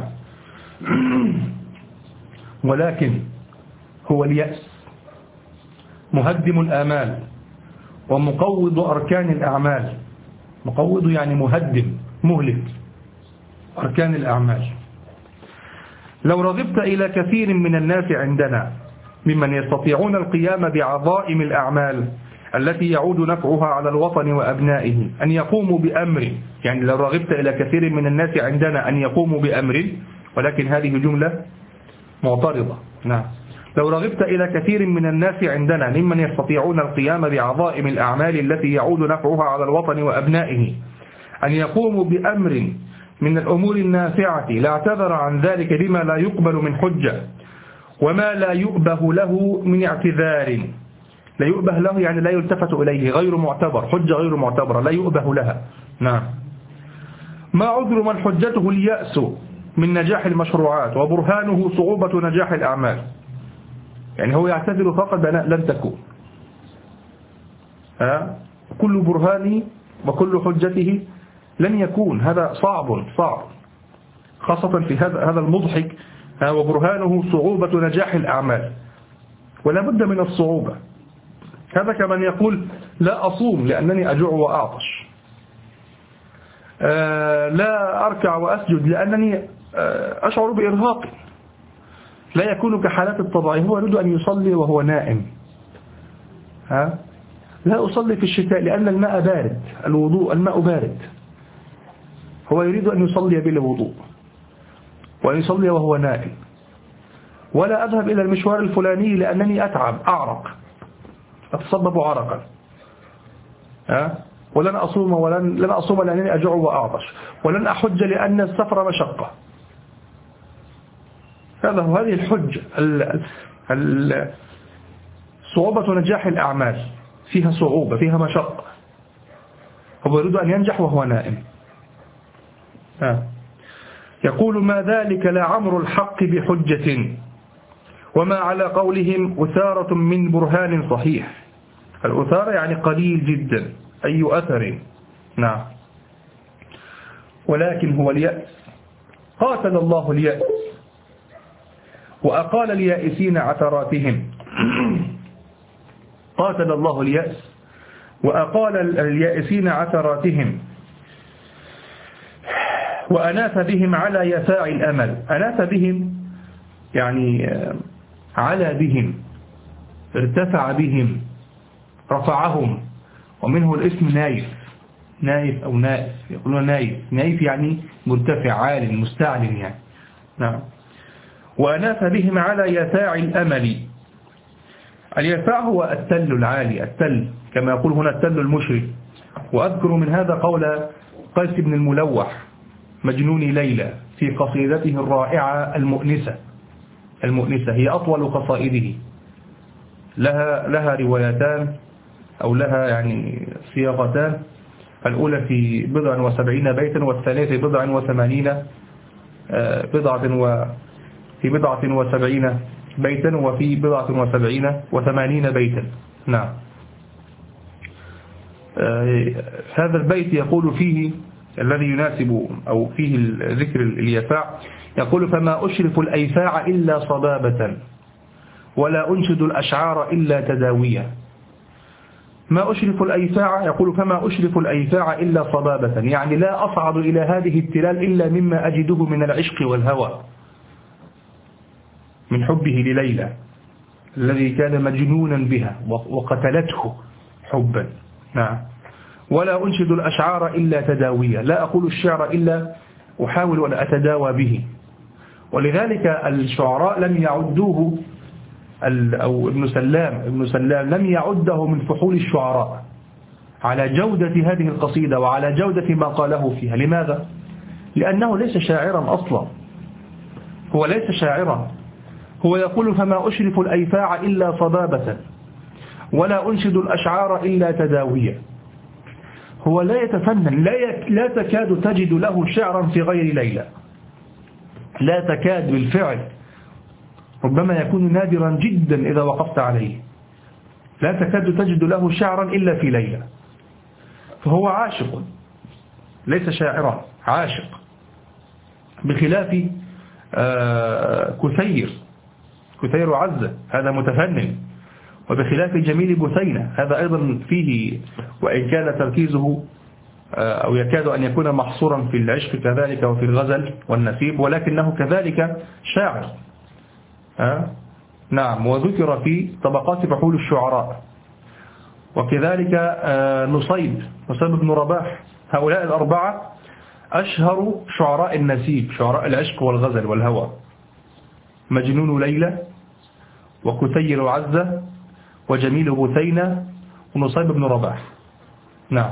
ولكن هو اليأس مهدم الآمال ومقوض أركان الأعمال. مقوض يعني مهدم مهلك أركان الأعمال. لو رغبت إلى كثير من الناس عندنا ممن يستطيعون القيام بعظائم الأعمال التي يعود نفعها على الوطن وأبنائه أن يقوموا بأمر، يعني لو رغبت إلى كثير من الناس عندنا أن يقوموا بأمر، ولكن هذه جملة معترضة. نعم. لو رغبت إلى كثير من الناس عندنا ممن يستطيعون القيام بعظائم الأعمال التي يعود نفعها على الوطن وأبنائه أن يقوموا بأمر من الأمور النافعة لاعتذر عن ذلك بما لا يقبل من حجة وما لا يؤبه له من اعتذار. لا يؤبه له يعني لا يلتفت إليه، غير معتبر، حجة غير معتبرة لا يؤبه لها. نعم. ما عذر من حجته اليأس من نجاح المشروعات وبرهانه صعوبة نجاح الأعمال. يعني هو يعتذر فقط بأن لن تكون. كل برهانه وكل حجته لن يكون، هذا صعب خاصة في هذا المضحك. وبرهانه صعوبة نجاح الأعمال، ولا بد من الصعوبة. هذا كمن يقول لا أصوم لأنني أجوع وأعطش، لا أركع وأسجد لأنني أشعر بإرهاق. لا يكون كحالات الطبيعية، هو يريد أن يصلي وهو نائم. لا أصلي في الشتاء لأن الماء بارد، الماء بارد. هو يريد أن يصلي بلا وضوء وأن يصلي وهو نائم. ولا أذهب إلى المشوار الفلاني لأنني أتعب أعرق أتصبب عرقا. ولن أصوم لأنني أجوع وأعطش، ولن أحج لأن السفر مشقة. هذه الحجة. صعوبة نجاح الأعمال فيها صعوبة، فيها مشقة. هو يريد أن ينجح وهو نائم. يقول ما ذلك لعمر الحق بحجة وما على قولهم أثارة من برهان صحيح. الأثارة يعني قليل جدا، أي أثر. نعم. ولكن هو اليأس. قاتل الله اليأس وأقال اليائسين عثراتهم. قاتل الله اليأس وأقال اليائسين عثراتهم وأناث بهم على يساع الأمل. أناث بهم يعني على بهم، ارتفع بهم، رفعهم، ومنه الاسم نايف أو نائف، يقولون نايف يعني مرتفع عال مستعل يعني. نعم. وأناث بهم على يساع الأمل. اليساع هو التل العالي، التل كما يقول هنا التل المشرف. وأذكر من هذا قول قيس بن الملوح مجنون ليلى في قصيدته الرائعة المؤنسة، هي أطول قصائده، لها روايتان أو لها يعني صياغتان. الأولى في 70 بيتا، والثانية في 70 بيتا، وفي 80 بيتا. نعم. هذا البيت يقول فيه الذي يناسب أو فيه ذكر اليفاع، يقول فما أشرف الأيفاع إلا صبابة ولا أنشد الأشعار إلا تداوية. ما أشرف الأيفاع، يقول فما أشرف الأيفاع إلا صبابة، يعني لا أصعد إلى هذه التلال إلا مما أجده من العشق والهوى، من حبه لليلى الذي كان مجنونا بها وقتلته حبا. نعم. ولا أنشد الأشعار إلا تداوية، لا أقول الشعر إلا أحاول أن أتداوى به. ولذلك الشعراء لم يعدوه، أو ابن سلام لم يعده من فحول الشعراء على جودة هذه القصيدة وعلى جودة ما قاله فيها. لماذا؟ لأنه ليس شاعرا أصلا، هو ليس شاعرا، هو يقول فما أشرف الأيفاع إلا صبابة ولا أنشد الأشعار إلا تداوية. هو لا يتفنن، لا تكاد تجد له شعرا في غير ليلى، لا تكاد بالفعل، ربما يكون نادرا جدا إذا وقفت عليه، لا تكاد تجد له شعرا إلا في ليلى. فهو عاشق ليس شاعرا، عاشق، بخلاف كثير عزة هذا متفنن، وبخلاف جميل بثينة هذا أيضا فيه، وإن كان تركيزه أو يكاد أن يكون محصورا في العشق كذلك وفي الغزل والنسيب، ولكنه كذلك شاعر. نعم، وذكر في طبقات فحول الشعراء. وكذلك نصيب بن رباح. هؤلاء الأربعة أشهر شعراء النسيب، شعراء العشق والغزل والهوى: مجنون ليلى، وكثير عزة، وجميل بثينة، ونصيب بن رباح. نعم،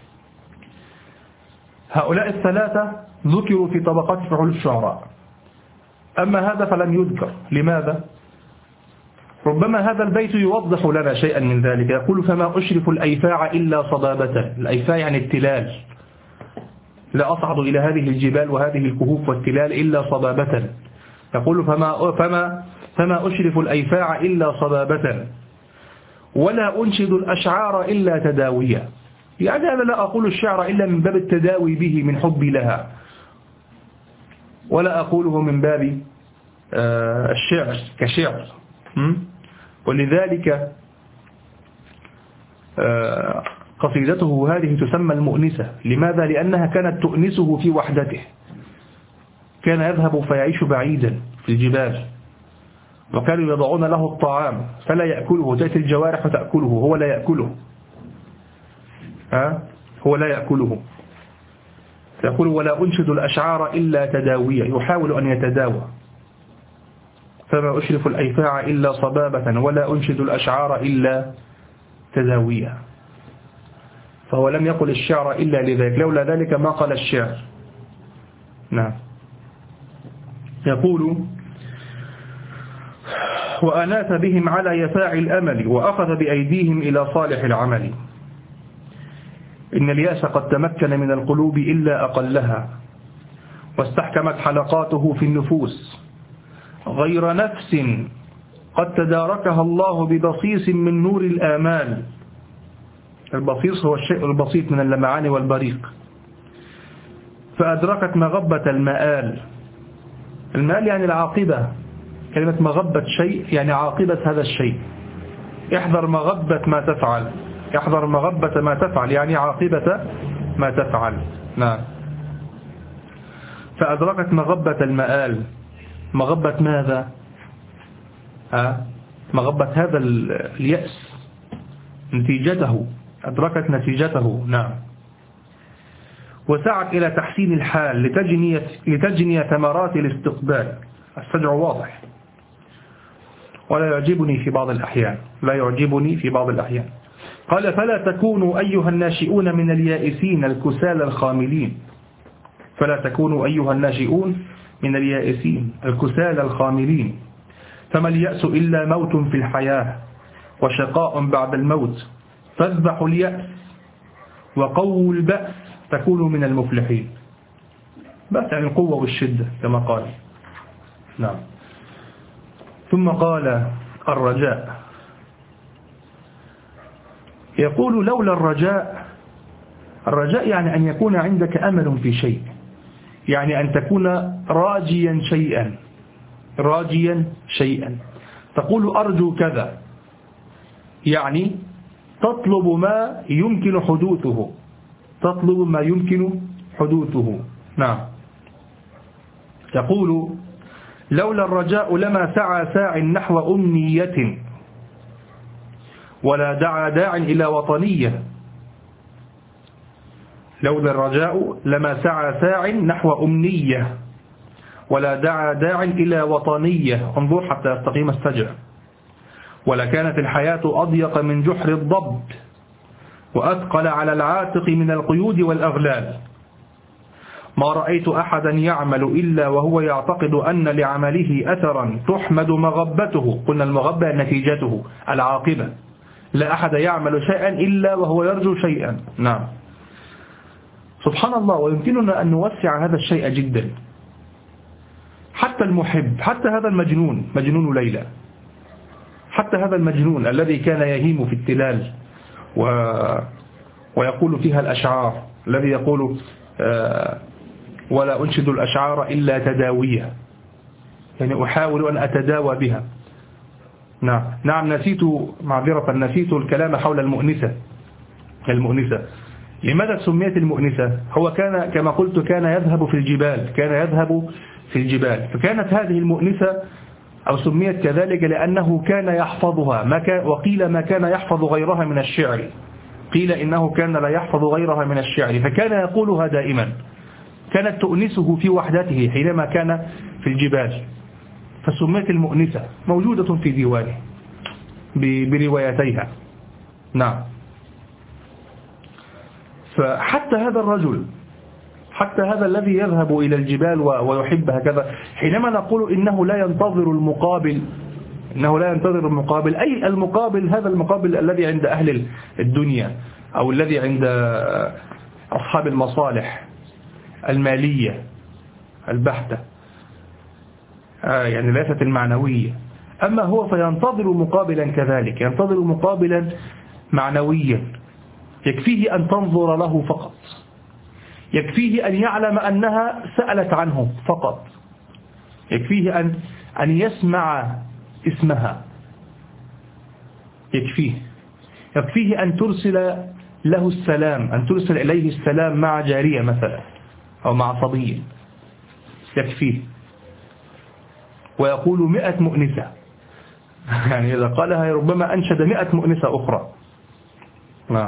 هؤلاء الثلاثة ذكروا في طبقات فحول الشعراء. أما هذا فلم يذكر. لماذا؟ ربما هذا البيت يوضح لنا شيئا من ذلك. يقول فما أشرف الأيفاع إلا صبابة. الأيفاع يعني التلال، لا أصعد إلى هذه الجبال وهذه الكهوف والتلال إلا صبابة. يقول فما أشرف الأيفاع إلا صبابة ولا أنشد الأشعار إلا تداوية. يعني أنا لا أقول الشعر إلا من باب التداوي به من حبي لها، ولا أقوله من باب الشعر كشعر. ولذلك قصيدته هذه تسمى المؤنسة. لماذا؟ لأنها كانت تؤنسه في وحدته. كان يذهب فيعيش بعيدا في الجبال، وكانوا يضعون له الطعام فلا يأكله، تأتي الجوارح وتأكله، هو لا يأكله. هو لا يأكله. يقول ولا أنشد الأشعار إلا تداوية، يحاول أن يتداوى. فما أشرف الأيفاع إلا صبابة ولا أنشد الأشعار إلا تداوية. فهو لم يقل الشعر إلا لذلك، لولا ذلك ما قال الشعر. نعم. يقول وأناث بهم على يفاع الأمل وأخذ بأيديهم إلى صالح العمل. إن الياس قد تمكن من القلوب إلا أقلها، واستحكمت حلقاته في النفوس، غير نفس قد تداركها الله ببصيص من نور الآمال. البصيص هو الشيء البسيط من اللمعان والبريق. فأدركت مغبة المآل. المآل يعني العاقبة. كلمة مغبة شيء يعني عاقبة هذا الشيء. احذر مغبة ما تفعل، احذر مغبة ما تفعل يعني عاقبة ما تفعل. نعم. فأدركت مغبة المآل. مغبة ماذا؟ مغبة هذا اليأس، نتيجته، أدركت نتيجته. نعم. وسعت إلى تحسين الحال لتجني ثمرات الاستقبال. السجع واضح، ولا يعجبني في بعض الأحيان، لا يعجبني في بعض الأحيان. قال فلا تكونوا أيها الناشئون من اليائسين الكسالى الخاملين. فلا تكونوا أيها الناشئون من اليائسين الكسالى الخاملين. فما اليأس إلا موت في الحياة وشقاء بعد الموت، فاذبحوا اليأس وقووا البأس تكونوا من المفلحين. بأس يعني القوة والشدة كما قال. نعم. ثم قال الرجاء. يقول لولا الرجاء. الرجاء يعني أن يكون عندك أمل في شيء، يعني أن تكون راجيا شيئا، راجيا شيئا. تقول أرجو كذا، يعني تطلب ما يمكن حدوثه، تطلب ما يمكن حدوثه. نعم. يقول لولا الرجاء لما سعى ساع نحو أمنية، ولا دعا داع إلى وطنية. لولا الرجاء لما سعى ساع نحو أمنية، ولا دعا داع إلى وطنية. انظر حتى يستقيم السجع. ولكانت الحياة أضيق من جحر الضب، وأثقل على العاتق من القيود والأغلال. ما رأيت أحدا يعمل إلا وهو يعتقد أن لعمله أثرا تحمد مغبته. قلنا المغبة نتيجته العاقبة. لا أحد يعمل شيئا إلا وهو يرجو شيئا. نعم سبحان الله. ويمكننا أن نوسع هذا الشيء جدا. حتى المحب، حتى هذا المجنون، مجنون ليلى، حتى هذا المجنون الذي كان يهيم في التلال ويقول فيها الأشعار، الذي يقول ولا أنشد الأشعار إلا تداوية، يعني أحاول أن أتداوى بها. نعم نسيت، معذرة، نسيت الكلام حول المؤنسة. لماذا سميت المؤنسة؟ هو كان كما قلت كان يذهب في الجبال، فكانت هذه المؤنسة أو سميت كذلك لأنه كان يحفظها، وقيل ما كان يحفظ غيرها من الشعر، قيل إنه كان لا يحفظ غيرها من الشعر، فكان يقولها دائما، كانت تؤنسه في وحدته حينما كان في الجبال، فسميت المؤنسة، موجودة في ديوانه بروايتيها. نعم. فحتى هذا الرجل، حتى هذا الذي يذهب إلى الجبال ويحب هكذا، حينما نقول إنه لا ينتظر المقابل، أي المقابل، هذا المقابل الذي عند أهل الدنيا أو الذي عند أصحاب المصالح المالية البحتة، يعني ليست المعنوية. أما هو فينتظر مقابلا كذلك، ينتظر مقابلا معنويا، يكفيه أن تنظر له فقط، يكفيه أن يعلم أنها سألت عنه فقط، يكفيه أن يسمع اسمها، يكفيه أن ترسل له السلام، أن ترسل إليه السلام مع جارية مثلا أو مع صبي، يكفيه. ويقول 100 مؤنسة، يعني إذا قالها ربما أنشد 100 مؤنسة أخرى. نعم.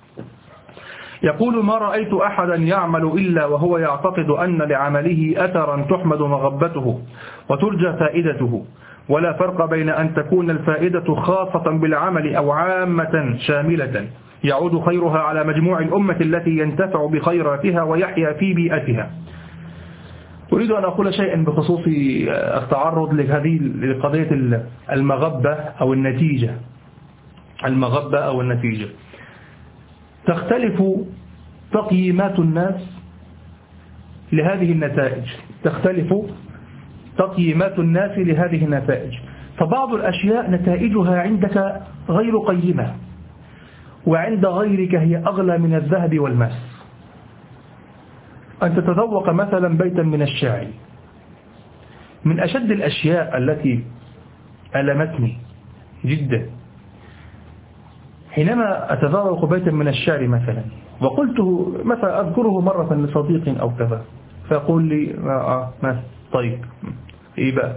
يقول ما رأيت أحدا يعمل إلا وهو يعتقد أن لعمله أثرا تحمد مغبته وترجى فائدته، ولا فرق بين أن تكون الفائدة خاصة بالعمل أو عامة شاملة يعود خيرها على مجموع الأمة التي ينتفع بخيراتها ويحيا في بيئتها. أريد أن أقول شيئا بخصوص التعرض لهذه لقضية المغبة أو النتيجة. المغبة أو النتيجة تختلف تقييمات الناس لهذه النتائج، تختلف تقييمات الناس لهذه النتائج. فبعض الأشياء نتائجها عندك غير قيمة، وعند غيرك هي أغلى من الذهب والماس. أن تتذوق مثلا بيتا من الشعر، من أشد الأشياء التي ألمتني جدا حينما أتذوق بيتا من الشعر مثلا، وقلته مثلا أذكره مرة لصديق أو كذا، فيقول لي ما طيب إيه بقى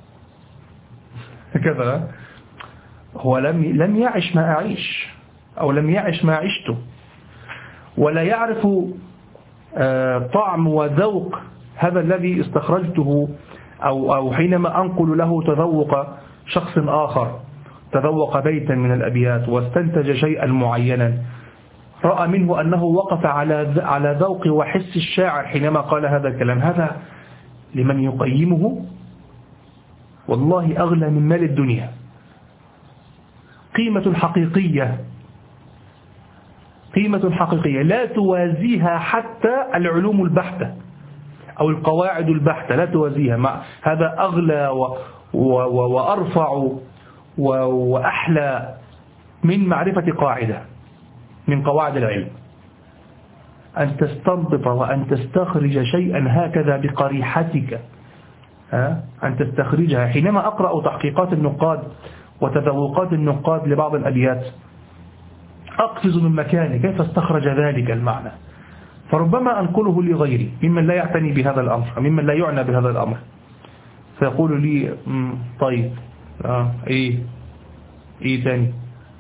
كذا، هو لم يعش ما أعيش، أو لم يعش ما عشته، ولا يعرف طعم وذوق هذا الذي استخرجته، أو حينما أنقل له تذوق شخص آخر، تذوق بيتا من الأبيات واستنتج شيئا معينا، رأى منه أنه وقف على ذوق وحس الشاعر حينما قال هذا الكلام. هذا لمن يقيمه والله أغلى من مال الدنيا، قيمة حقيقية لا توازيها حتى العلوم البحتة أو القواعد البحتة، لا توازيها. هذا أغلى وأرفع وأحلى من معرفة قاعدة من قواعد العلم، أن تستنبط وأن تستخرج شيئا هكذا بقريحتك، أن تستخرجها. حينما أقرأ تحقيقات النقاد وتذوقات النقاد لبعض الأبيات أقفز من مكاني كيف استخرج ذلك المعنى، فربما أنقله لغيري ممن لا يعتني بهذا الأمر، ممن لا يعنى بهذا الأمر، فيقول لي طيب إيه تاني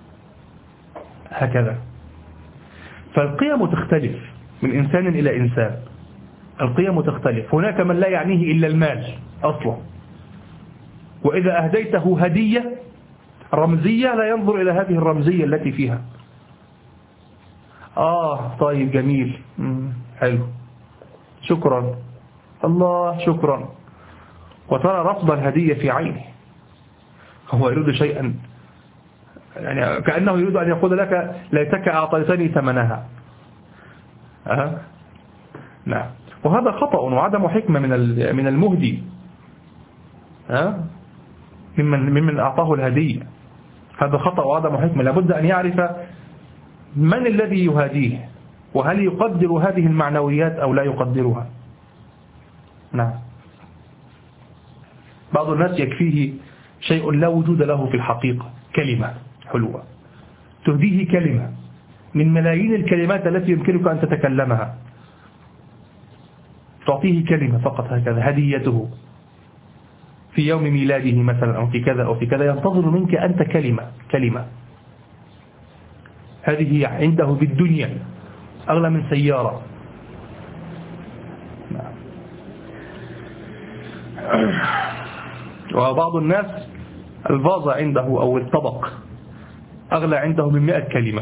هكذا. فالقيم تختلف من إنسان إلى إنسان، القيم تختلف. هناك من لا يعنيه إلا المال أصلا، وإذا أهديته هدية رمزية لا ينظر إلى هذه الرمزية التي فيها. طيب جميل، حلو، شكرا، الله شكرا، وترى رفض الهدية في عينه. هو يريد شيئا يعني كأنه يريد أن يقول لك ليتك أعطيتني ثمنها. نعم. وهذا خطأ وعدم حكمة من المهدي، ممن أعطاه الهدية. هذا خطأ وعدم حكمة. لابد أن يعرف من الذي يهاديه، وهل يقدر هذه المعنويات أو لا يقدرها. نعم. بعض الناس يكفيه شيء لا وجود له في الحقيقة، كلمة حلوة تهديه، كلمة من ملايين الكلمات التي يمكنك أن تتكلمها، تعطيه كلمة فقط هكذا هديته في يوم ميلاده مثلا، أو في كذا أو في كذا، ينتظر منك أنت كلمة. هذه عنده بالدنيا أغلى من سيارة. وبعض الناس الفازة عنده أو الطبق أغلى عنده من 100 كلمة.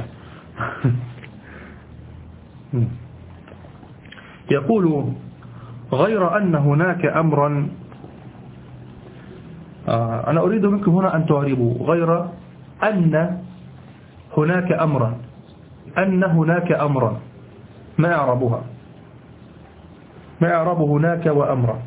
يقول غير أن هناك أمرا، أنا أريد منكم هنا أن تعربوا غير أن هناك أمرا، أن هناك أمرا، ما أعربها؟ ما أعرب هناك وأمرا؟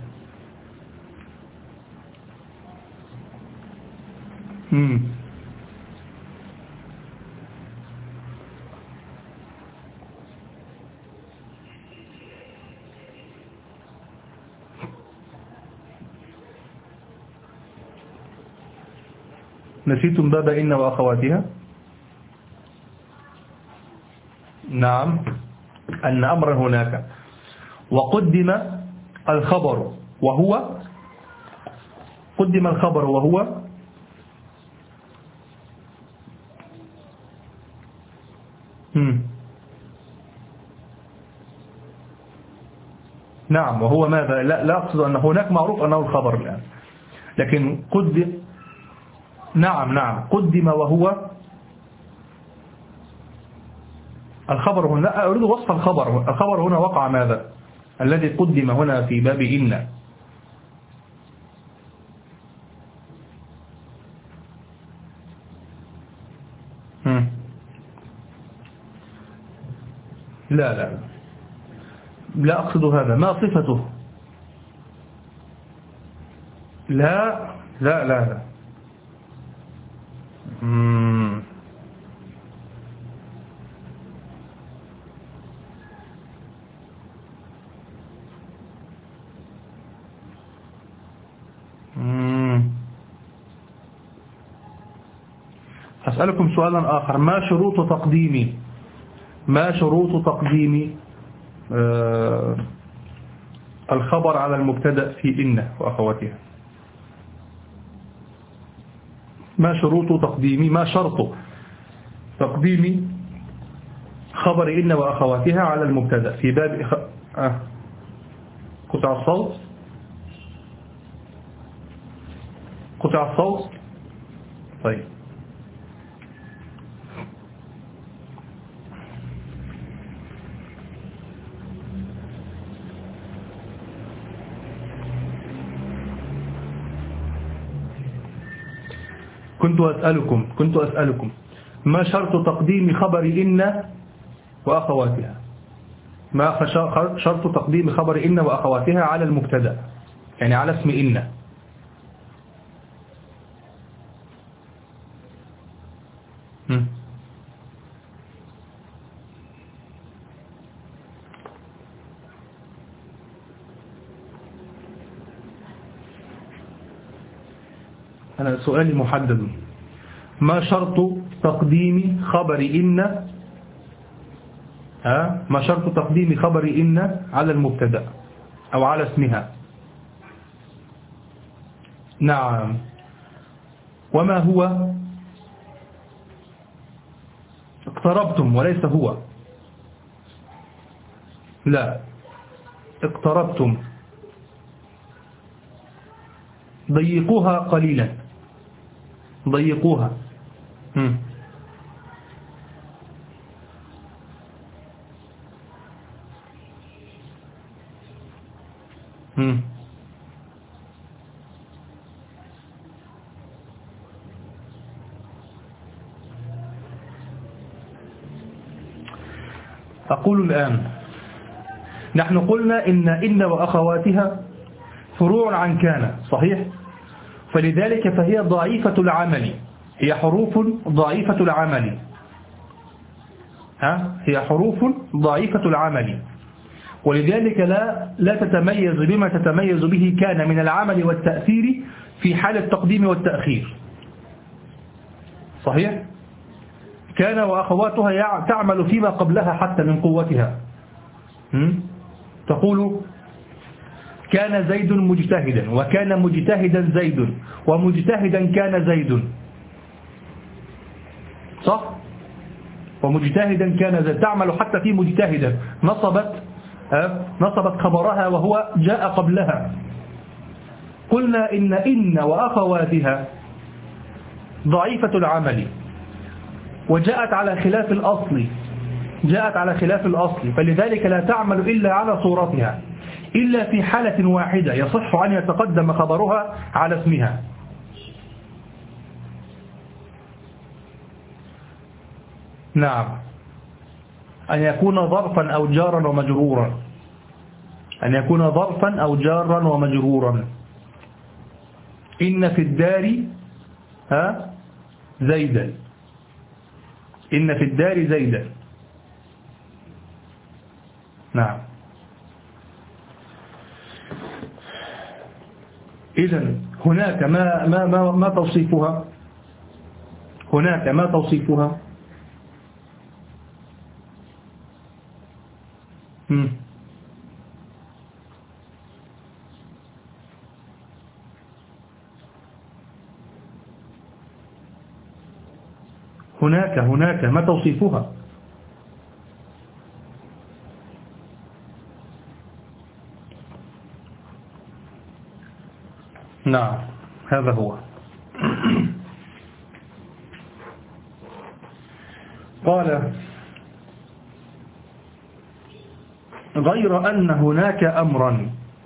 نسيتم باب إن وأخواتها؟ نعم. أن أمر هناك، وقدم الخبر وهو، قدم الخبر وهو نعم. وهو ماذا؟ لا أقصد أن هناك معروف أنه الخبر الآن، لكن قدم. نعم قدم وهو الخبر هنا. لا أريد وصف الخبر. الخبر هنا وقع ماذا؟ الذي قدم هنا في باب إن. لا أقصد هذا. ما صفته؟ لا. أسألكم سؤالا آخر. ما شروط تقديم الخبر على المبتدأ في إن وأخواتها؟ ما شرط تقديم خبر إن وأخواتها على المبتدأ في باب قطع الصوت. طيب. كنت أسألكم ما شرط تقديم خبر إن وأخواتها؟ ما شرط تقديم خبر إن وأخواتها على المبتدأ، يعني على اسم إن؟ أنا سؤالي محدد. ما شرط تقديم خبر إن ما شرط تقديم خبر إن على المبتدأ أو على اسمها؟ نعم. وما هو؟ اقتربتم وليس هو. لا، اقتربتم. ضيقوها قليلا. ضيقوها. أقول الآن نحن قلنا إن وأخواتها فروع عن كان، صحيح؟ فلذلك فهي ضعيفة العمل، هي حروف ضعيفة العمل، هي حروف ضعيفة العمل، ولذلك لا تتميز بما تتميز به كان من العمل والتأثير في حال التقديم والتأخير، صحيح؟ كان وأخواتها تعمل فيما قبلها حتى من قوتها. تقول كان زيد مجتهدا، وكان مجتهدا زيد، ومجتهدا كان زيد، صح؟ ومجتهدا كان زيد، تعمل حتى في مجتهدا، نصبت خبرها وهو جاء قبلها. قلنا إن وأخواتها ضعيفة العمل، وجاءت على خلاف الأصل، فلذلك لا تعمل إلا على صورتها، إلا في حالة واحدة يصح أن يتقدم خبرها على اسمها. نعم، أن يكون ظرفا أو جارا ومجرورا، أن يكون ظرفا أو جارا ومجرورا. إن في الدار زيدا، إن في الدار زيدا. نعم. إذن هناك ما توصيفها، هناك ما توصيفها. هناك ما توصيفها. نعم، هذا هو. قال غير أن هناك أمرا.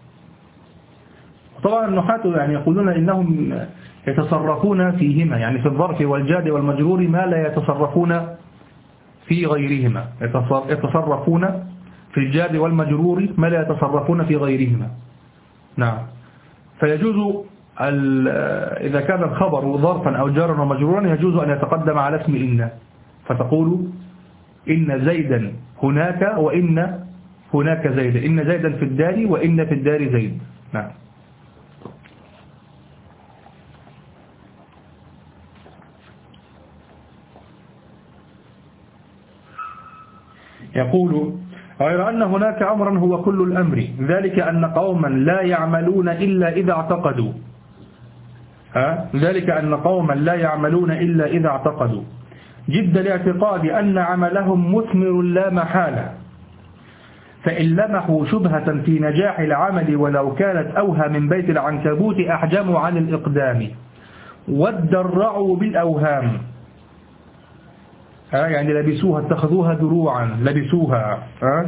طبعا النحاة يعني يقولون إنهم يتصرفون فيهما، يعني في الظرف والجاد والمجرور ما لا يتصرفون في غيرهما، يتصرفون في الجاد والمجرور ما لا يتصرفون في غيرهما. نعم. فيجوز إذا كان الخبر ظرفا أو جارا ومجرورا يجوز أن يتقدم على اسم إن، فتقول إن زيدا هناك، وإن هناك زيدا، إن زيدا في الدار، وإن في الدار زيد. نعم. يقول غير أن هناك أمرا هو كل الأمر، ذلك أن قوما لا يعملون إلا إذا اعتقدوا، ذلك أن قوما لا يعملون إلا إذا اعتقدوا جد الاعتقاد أن عملهم مثمر لا محالة، فإن لمحوا شبهة في نجاح العمل ولو كانت أوهى من بيت العنكبوت أحجموا عن الإقدام وادرعوا بالأوهام، يعني لبسوها، اتخذوها دروعا، لبسوها.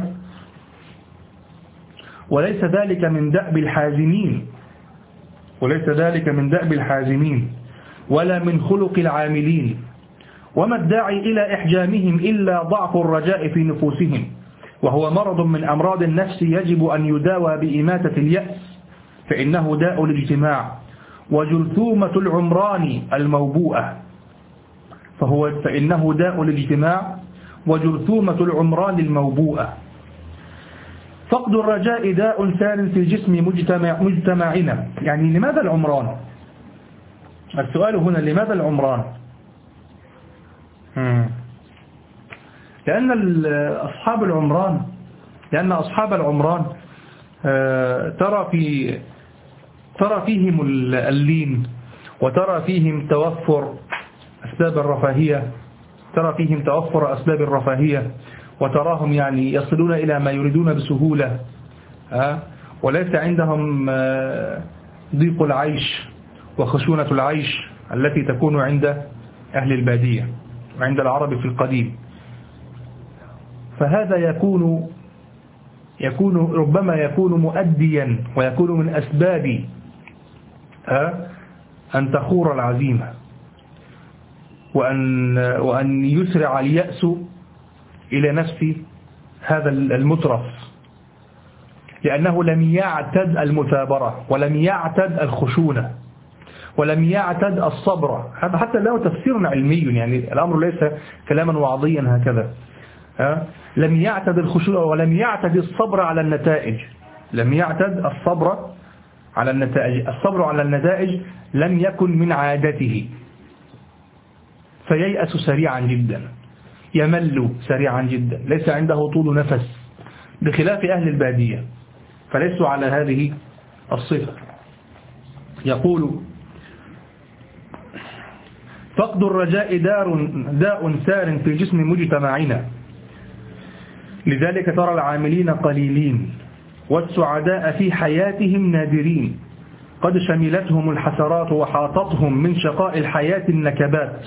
وليس ذلك من دأب الحازمين، وليس ذلك من دأب الحازمين ولا من خلق العاملين، وما الداعي إلى إحجامهم إلا ضعف الرجاء في نفوسهم، وهو مرض من أمراض النفس يجب أن يداوى بإماتة اليأس، فإنه داء الاجتماع وجرثومة العمران الموبوءة، فإنه داء الاجتماع وجرثومة العمران الموبوءة. فقد الرجاء داء ثان في الجسم مجتمعنا. يعني لماذا العمران؟ السؤال هنا لماذا العمران؟ لأن أصحاب العمران ترى فيهم اللين، وترى فيهم توفر أسباب الرفاهية، ترى فيهم توفر أسباب الرفاهية، وتراهم يعني يصلون إلى ما يريدون بسهولة، وليس عندهم ضيق العيش وخشونة العيش التي تكون عند أهل البادية وعند العرب في القديم. فهذا يكون ربما يكون مؤديا ويكون من أسباب أن تخور العزيمة وأن يسرع اليأس إلى نفس هذا المترف، لأنه لم يعتد المثابرة ولم يعتد الخشونة ولم يعتد الصبر. هذا حتى له تفسير علمي، يعني الأمر ليس كلاما وعظيا هكذا. لم يعتد الخشونة ولم يعتد الصبر على النتائج. لم يعتد الصبر على النتائج. الصبر على النتائج لم يكن من عادته، فييأس سريعا جدا، يمل سريعا جدا، ليس عنده طول نفس، بخلاف أهل البادية فليسوا على هذه الصفة. يقول: فقد الرجاء داء سار في جسم مجتمعنا، لذلك ترى العاملين قليلين والسعداء في حياتهم نادرين، قد شملتهم الحسرات وحاطتهم من شقاء الحياة النكبات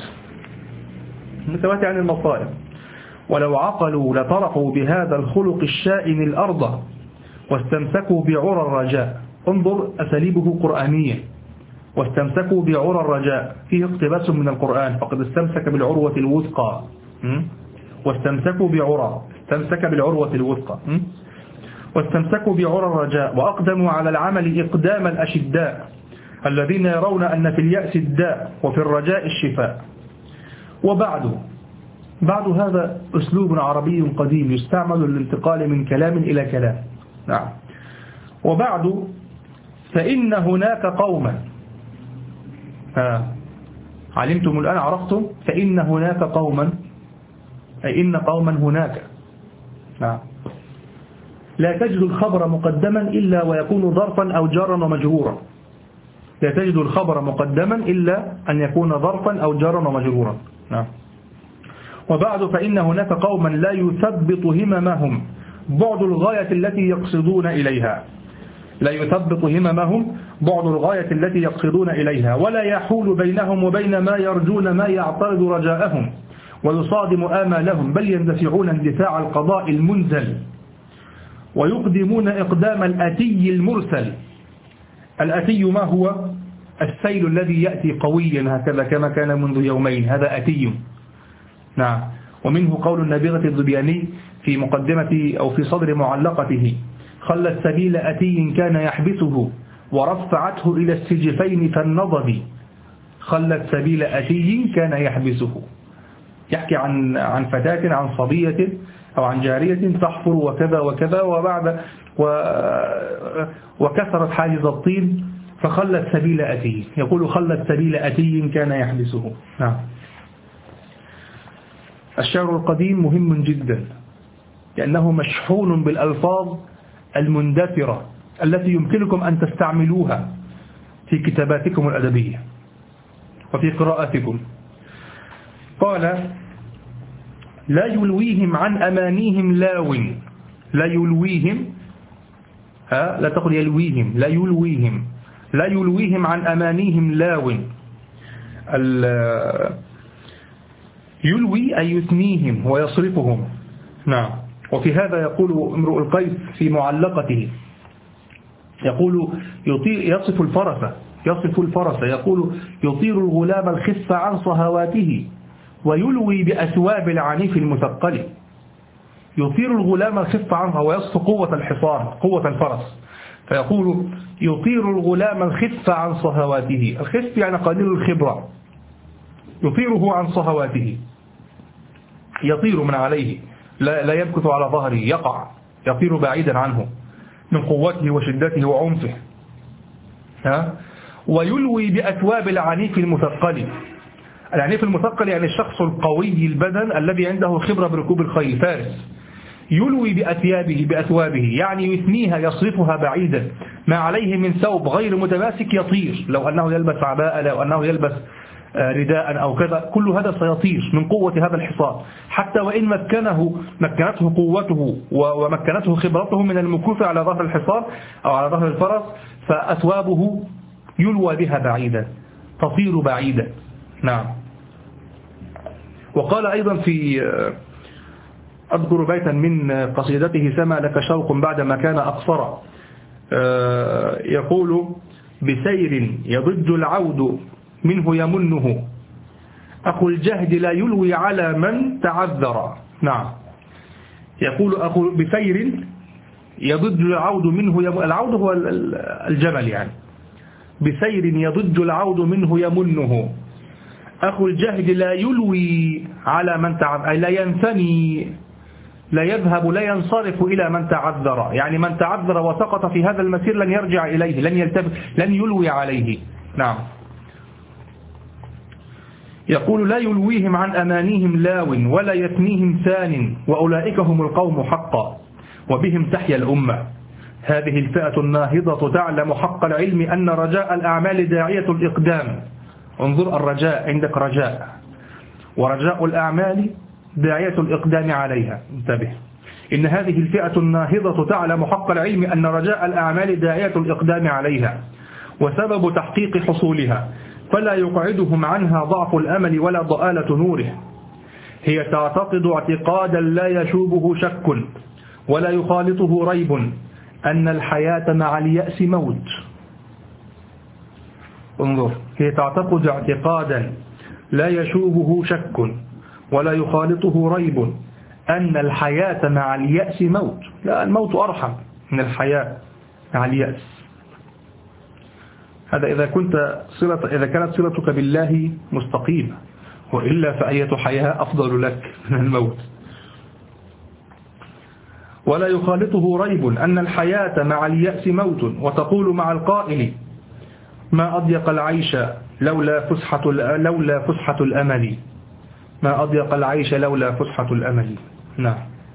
عن المصائب، ولو عقلوا لطرحوا بهذا الخلق الشائن الأرض واستمسكوا بعرى الرجاء. انظر أساليبه قرآنية. واستمسكوا بعرى الرجاء فيه اقتباس من القرآن، فقد استمسك بالعروة الوثقى. واستمسكوا بعرى، استمسك بالعروة الوثقى. واستمسكوا بعرى الرجاء وأقدموا على العمل إقدام الأشداء الذين يرون أن في اليأس الداء وفي الرجاء الشفاء. بعد هذا أسلوب عربي قديم يستعمل للانتقال من كلام إلى كلام. نعم. وبعد فإن هناك قوما، علمتم الآن، عرفتم؟ فإن هناك قوما، أي إن قوما هناك. نعم. لا تجد الخبر مقدما إلا ويكون ظرفا أو جارا ومجرورا. لا تجد الخبر مقدما إلا أن يكون ظرفا أو جارا ومجرورا. نعم. وبعد فإن هناك قوما لا يثبط هممهم بعد الغاية التي يقصدون إليها. لا يثبط هممهم بعد الغاية التي يقصدون إليها، ولا يحول بينهم وبين ما يرجون ما يعترض رجاءهم ويصادم آمالهم، بل يندفعون اندفاع القضاء المنزل ويقدمون إقدام الأتي المرسل. الأتي ما هو؟ السيل الذي يأتي قويا هكذا كما كان منذ يومين، هذا أتي. نعم. ومنه قول النابغة الذبياني في مقدمة أو في صدر معلقته: خلت سبيل أتي كان يحبسه ورفعته إلى السجفين فالنضب. خلت سبيل أتي كان يحبسه. يحكي عن فتاة، عن صبية أو عن جارية تحفر وكذا وكذا، وكسرت حاجز الطين فخلت سبيل أتي. يقول: خلت سبيل أتي كان يحبسه. نعم. الشعر القديم مهم جدا لأنه مشحون بالألفاظ المندثرة التي يمكنكم أن تستعملوها في كتاباتكم الأدبية وفي قراءاتكم. قال: لا يلويهم عن أمانيهم لاو. لا يلويهم، لا تقل يلويهم، لا يلويهم. لا يلويهم عن أمانيهم لاو. يلوي أي يثنيهم ويصرفهم. نعم. وفي هذا يقول امرؤ القيس في معلقته، يقول: يصف الفرس يقول: يطير الغلام الخف عن صهواته ويلوي بأثواب العنيف المثقل. يطير الغلام الخف عنها، ويصف قوة الحصان، قوة الفرس، فيقول: يطير الغلام الخف عن صهواته. الخف يعني قليل الخبرة، يطيره عن صهواته، يطير من عليه، لا يمكث على ظهره، يقع، يطير بعيدا عنه من قوته وشدته وعنفه. ويلوي بأثواب العنيف المثقل. العنيف المثقل يعني الشخص القوي البدن الذي عنده خبرة بركوب الخيل، فارس. يلوي بأثوابه يعني يثنيها، يصرفها بعيدا، ما عليه من ثوب غير متماسك يطير. لو أنه يلبس عباءة، لو أنه يلبس رداء أو كذا، كل هذا سيطير من قوة هذا الحصان، حتى وإن مكنته قوته ومكنته خبرته من المكوث على ظهر الحصان أو على ظهر الفرس، فأثوابه يلوى بها بعيدا، تطير بعيدا. نعم. وقال أيضا في أذكر بيتا من قصيدته سما لك شوق بعدما كان أقصر، يقول: بسير يضج العود منه يمنه، أخو الجهد لا يلوي على من تعذر. نعم، يقول أخو بسير يضج العود منه العود هو الجمل يعني. بسير يضج العود منه يمنه، أخو الجهد لا يلوي على من تعذر، أي لا ينثني، لا يذهب، لا ينصرف إلى من تعذر، يعني من تعذر وسقط في هذا المسير لن يرجع إليه، لن يلتفت، لن يلوي عليه. نعم، يقول: لا يلويهم عن أمانيهم لاو ولا يثنيهم ثان، وأولئك هم القوم حقا وبهم تحيا الأمة. هذه الفئة الناهضة تعلم حق العلم أن رجاء الأعمال داعية الإقدام. انظر، الرجاء عندك رجاء، ورجاء الأعمال داعية الإقدام عليها. انتبه، إن هذه الفئة الناهضة تعلم حق العلم أن رجاء الأعمال داعية الإقدام عليها وسبب تحقيق حصولها، فلا يقعدهم عنها ضعف الأمل ولا ضآلة نوره. هي تعتقد اعتقادا لا يشوبه شك ولا يخالطه ريب أن الحياة مع اليأس موت. انظر، هي تعتقد اعتقادا لا يشوبه شك ولا يخالطه ريب أن الحياة مع اليأس موت. لا، الموت أرحم من الحياة مع اليأس. هذا إذا كانت صلتك بالله مستقيمة، وإلا فأية حياة أفضل لك من الموت. ولا يخالطه ريب أن الحياة مع اليأس موت، وتقول مع القائل: ما أضيق العيش لولا فسحة الأمل، ما أضيق العيش لولا فسحة الأمل. نعم،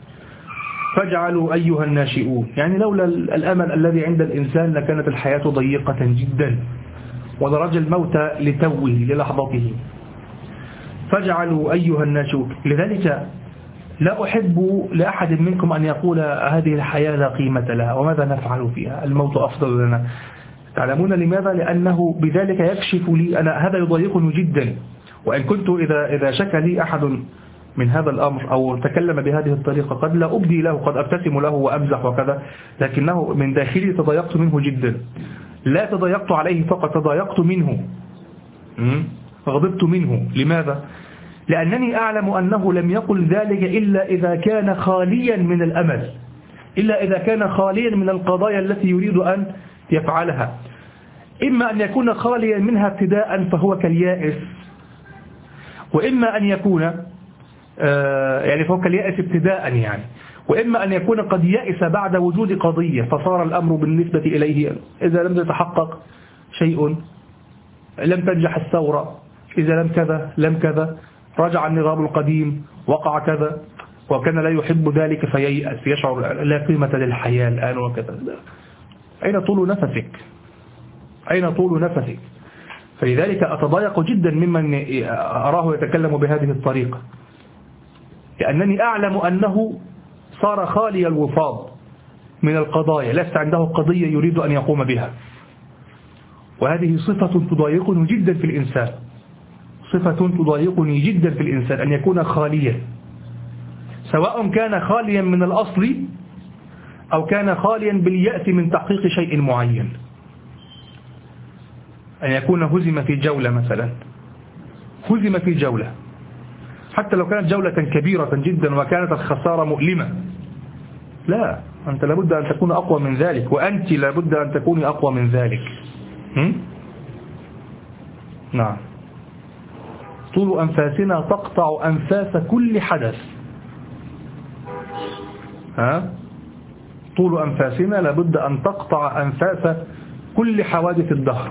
فاجعلوا أيها الناشئون، يعني لولا الأمل الذي عند الإنسان لكانت الحياة ضيقة جدا، ودرج الموت لتوه للحظته. فاجعلوا أيها الناشئون. لذلك لا أحب لأحد منكم أن يقول هذه الحياة لا قيمة لها وماذا نفعل فيها، الموت أفضل لنا. تعلمون لماذا؟ لأنه بذلك يكشف لي أنا، هذا يضايقني جدا. وإن كنت إذا شكى لي أحد من هذا الأمر أو تكلم بهذه الطريقة قد لا أبدي له، قد أبتسم له وأمزح وكذا، لكنه من داخلي تضايقت منه جدا. لا تضايقت عليه فقط، تضايقت منه، غضبت منه. لماذا؟ لأنني أعلم أنه لم يقل ذلك إلا إذا كان خاليا من الأمل، إلا إذا كان خاليا من القضايا التي يريد أن يفعلها. إما أن يكون خاليا منها ابتداء فهو كاليائس، وإما أن يكون يعني فهو كاليائس ابتداء يعني، وإما أن يكون قد يأس بعد وجود قضية فصار الأمر بالنسبة إليه إذا لم يتحقق شيء، لم تنجح الثورة، إذا لم كذا لم كذا، رجع النظام القديم، وقع كذا، وكان لا يحب ذلك فييأس، يشعر لا قيمة للحياة الآن وكذا. أين طول نفسك؟ أين طول نفسك؟ فلذلك أتضايق جدا ممن أراه يتكلم بهذه الطريقة، لأنني أعلم أنه صار خالي الوفاض من القضايا، ليس عنده قضية يريد أن يقوم بها. وهذه صفة تضايقني جدا في الإنسان، صفة تضايقني جدا في الإنسان، أن يكون خاليا، سواء كان خاليا من الأصل أو كان خاليا باليأس من تحقيق شيء معين. أن يكون هزم في جولة مثلا، هزم في جولة، حتى لو كانت جولة كبيرة جدا وكانت الخسارة مؤلمة، لا، أنت لابد أن تكون أقوى من ذلك، وأنت لابد أن تكوني أقوى من ذلك. نعم، طول أنفاسنا تقطع أنفاس كل حدث. طول أنفاسنا لابد أن تقطع أنفاس كل حوادث الدهر.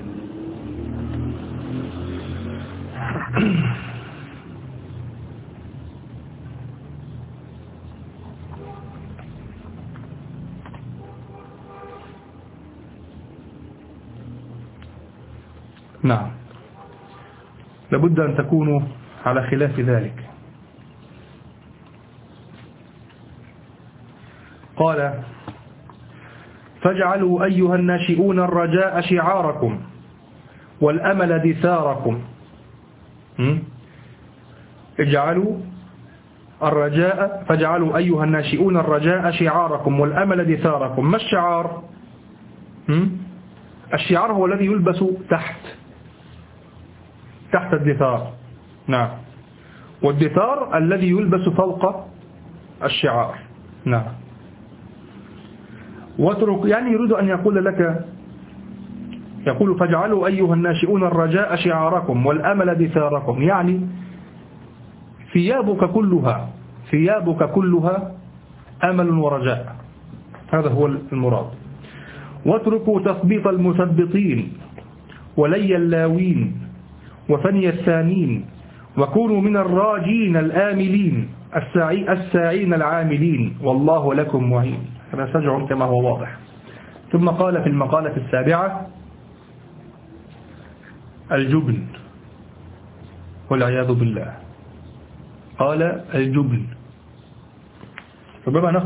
نعم، لابد أن تكونوا على خلاف ذلك. قال: فاجعلوا أيها الناشئون الرجاء شعاركم والأمل دثاركم. اجعلوا الرجاء فاجعلوا أيها الناشئون الرجاء شعاركم والأمل دثاركم. ما الشعار؟ الشعار هو الذي يلبس تحت الدثار. نعم. والدثار الذي يلبس فوق الشعار. نعم. واترك، يعني يريد أن يقول لك، يقول فاجعلوا أيها الناشئون الرجاء شعاركم والأمل دثاركم، يعني ثيابك كلها أمل ورجاء، هذا هو المراد. واتركوا تثبيط المثبطين ولي اللاوين وفني الثانين، وكونوا من الراجين الآملين الساعين العاملين، والله لكم معين. هذا سجع كما هو واضح. ثم قال في المقالة 7: الجبن والعياذ بالله. قال الجبن. ربما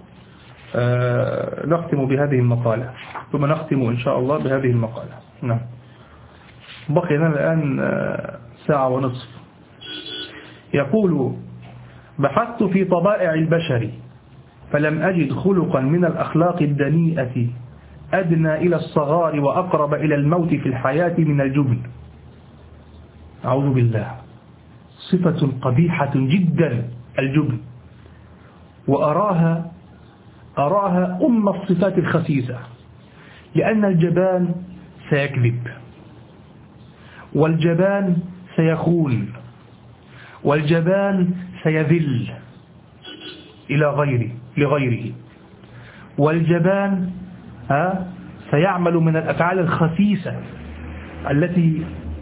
نختم بهذه المقالة، ثم نختم إن شاء الله بهذه المقالة. نعم. بقي لنا الآن 1.5 ساعة. يقول: بحثت في طبائع البشر فلم أجد خلقا من الأخلاق الدنيئة أدنى إلى الصغار وأقرب إلى الموت في الحياة من الجبن. أعوذ بالله. صفة قبيحة جدا الجبن، وأراها أم الصفات الخسيسة، لأن الجبان سيكذب، والجبان سيخون، والجبان سيذل لغيره، والجبان سيعمل من الأفعال الخسيسة التي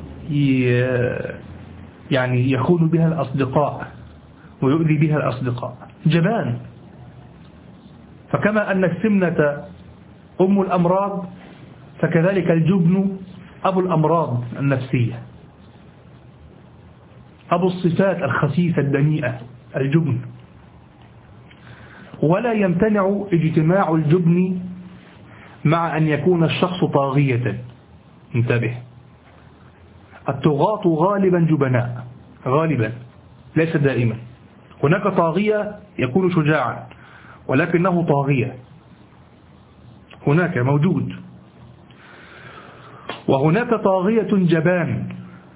يعني يخون بها الأصدقاء ويؤذي بها الأصدقاء. جبان. فكما أن السمنة أم الأمراض، فكذلك الجبن أبو الأمراض النفسية، أبو الصفات الخسيسة الدنيئة، الجبن. ولا يمتنع اجتماع الجبن مع أن يكون الشخص طاغية. انتبه، الطغاة غالبا جبناء، غالبا، ليس دائما. هناك طاغية يكون شجاعا ولكنه طاغية، هناك موجود. وهناك طاغية جبان،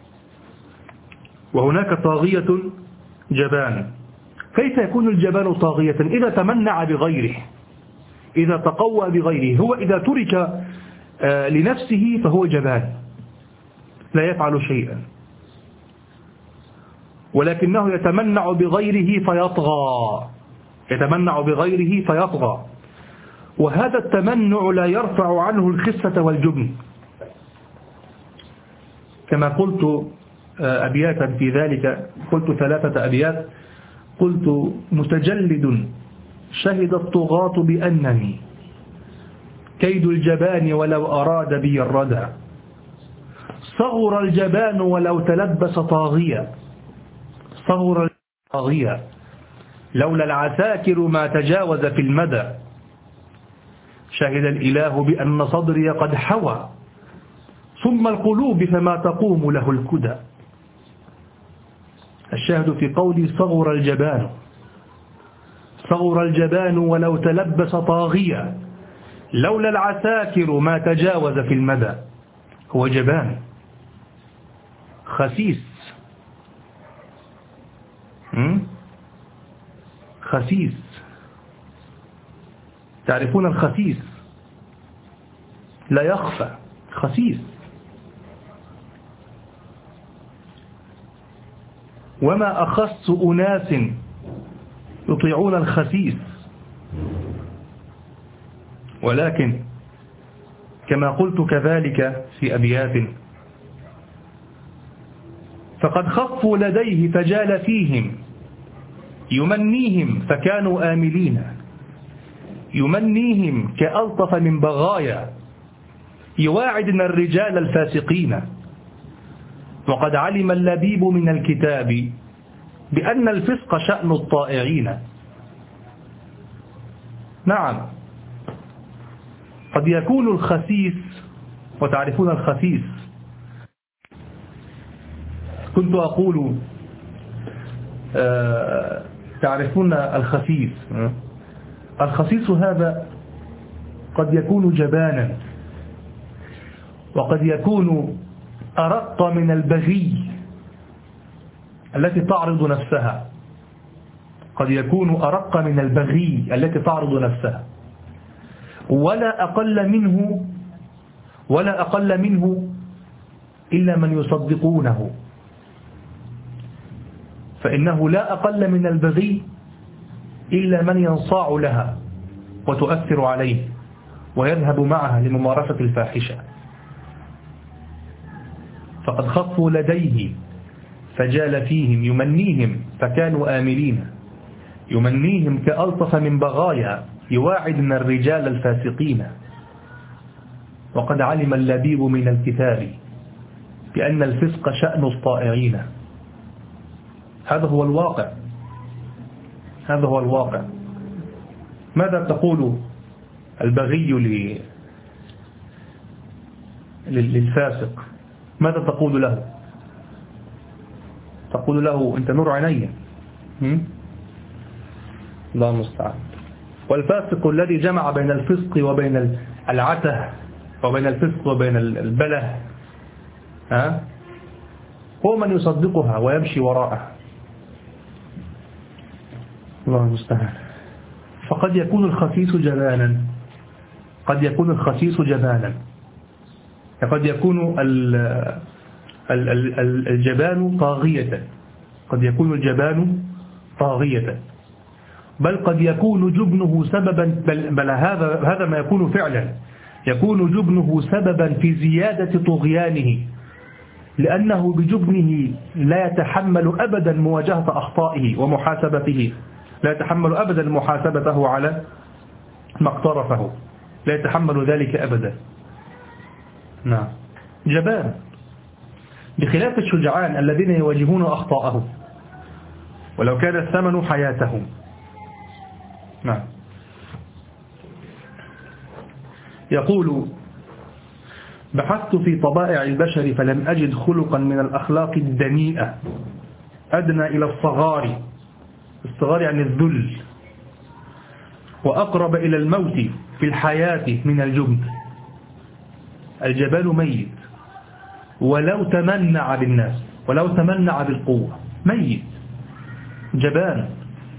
وهناك طاغية جبان. كيف يكون الجبان طاغية؟ إذا تمنع بغيره، إذا تقوى بغيره. هو إذا ترك لنفسه فهو جبان، لا يفعل شيئا، ولكنه يتمنع بغيره فيطغى، يتمنع بغيره فيطغى. وهذا التمنع لا يرفع عنه الخسة والجبن. كما قلت أبياتا في ذلك، قلت 3 أبيات. قلت: متجلد شهد الطغاة بأنني كيد الجبان ولو أراد بي الردى، صغر الجبان ولو تلبس طاغيا، صغر طاغيا، لولا العساكر ما تجاوز في المدى، شهد الإله بأن صدري قد حوى ثم القلوب فما تقوم له الكدى. الشاهد في قولي: صغر الجبان، صغر الجبان ولو تلبس طاغيا، لولا العساكر ما تجاوز في المدى. هو جبان خسيس، خسيس. تعرفون الخسيس؟ لا يخفى، خسيس. وما أخص أناس يطيعون الخسيس، ولكن كما قلت كذلك في أبيات: فقد خفوا لديه فجال فيهم، يمنيهم فكانوا آملين، يمنيهم كألطف من بغايا، يواعدن الرجال الفاسقين. وقد علم اللبيب من الكتاب بأن الفسق شأن الطائعين. نعم، قد يكون الخسيس، وتعرفون الخسيس. كنت أقول تعرفون الخسيس. الخسيس هذا قد يكون جبانا، وقد يكون أرق من البغي التي تعرض نفسها، قد يكون أرق من البغي التي تعرض نفسها، ولا أقل منه إلا من يصدقونه، فإنه لا أقل من البغي إلا من ينصاع لها وتؤثر عليه ويذهب معها لممارسة الفاحشة. فقد خطوا لديه فجال فيهم يمنيهم فكانوا آملين، يمنيهم كألطف من بغايا يواعد من الرجال الفاسقين. وقد علم اللبيب من الكتاب بأن الفسق شأن الطائعين. هذا هو الواقع، هذا هو الواقع. ماذا تقول البغي للفاسق؟ ماذا تقول له؟ تقول له أنت نور عيني. الله المستعان. والفاسق الذي جمع بين الفسق وبين العته وبين الفسق وبين البله هو من يصدقها ويمشي وراءها. الله المستعان. فقد يكون الخسيس جبانا، قد يكون الخسيس جبانا، قد يكون الجبان طاغية، قد يكون الجبان طاغية، بل قد يكون جبنه سببا، بل هذا ما يكون فعلا، يكون جبنه سببا في زيادة طغيانه، لأنه بجبنه لا يتحمل أبدا مواجهة أخطائه ومحاسبته، لا يتحمل أبدا محاسبته على ما اقترفه، لا يتحمل ذلك أبدا. نعم، جبان، بخلاف الشجعان الذين يواجهون أخطاءهم ولو كان الثمن حياتهم. نعم. يقول: بحثت في طبائع البشر فلم أجد خلقا من الأخلاق الدنيئة أدنى إلى الصغار، الصغار يعني الذل، وأقرب إلى الموت في الحياة من الجبن. الجبان ميت ولو تمنع بالناس، ولو تمنع بالقوة، ميت، جبان.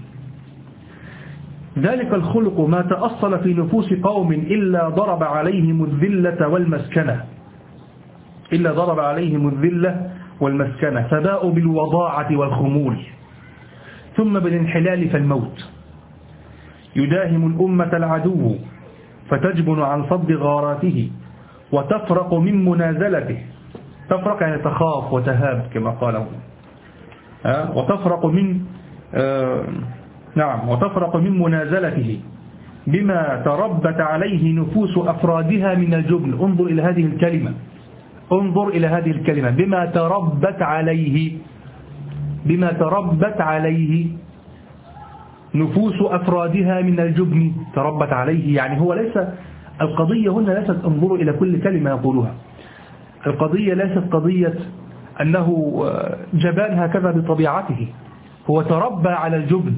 ذلك الخلق ما تأصل في نفوس قوم إلا ضرب عليهم الذلة والمسكنة، إلا ضرب عليهم الذلة والمسكنة، فباءوا بالوضاعة والخمول، ثم بالانحلال فالموت. يداهم الأمة العدو فتجبن عن صد غاراته وتفرق من منازلته. تفرق يعني تخاف وتهاب كما قالوا، وتفرق من نعم، وتفرق من منازلته بما تربت عليه نفوس أفرادها من الجبن. انظر إلى هذه الكلمة، انظر إلى هذه الكلمة، بما تربت عليه، بما تربت عليه نفوس أفرادها من الجبن. تربت عليه يعني هو ليس القضية هنا ليست انظروا إلى كل كلمة يقولها، القضية ليست قضية أنه جبان هكذا بطبيعته، هو تربى على الجبن،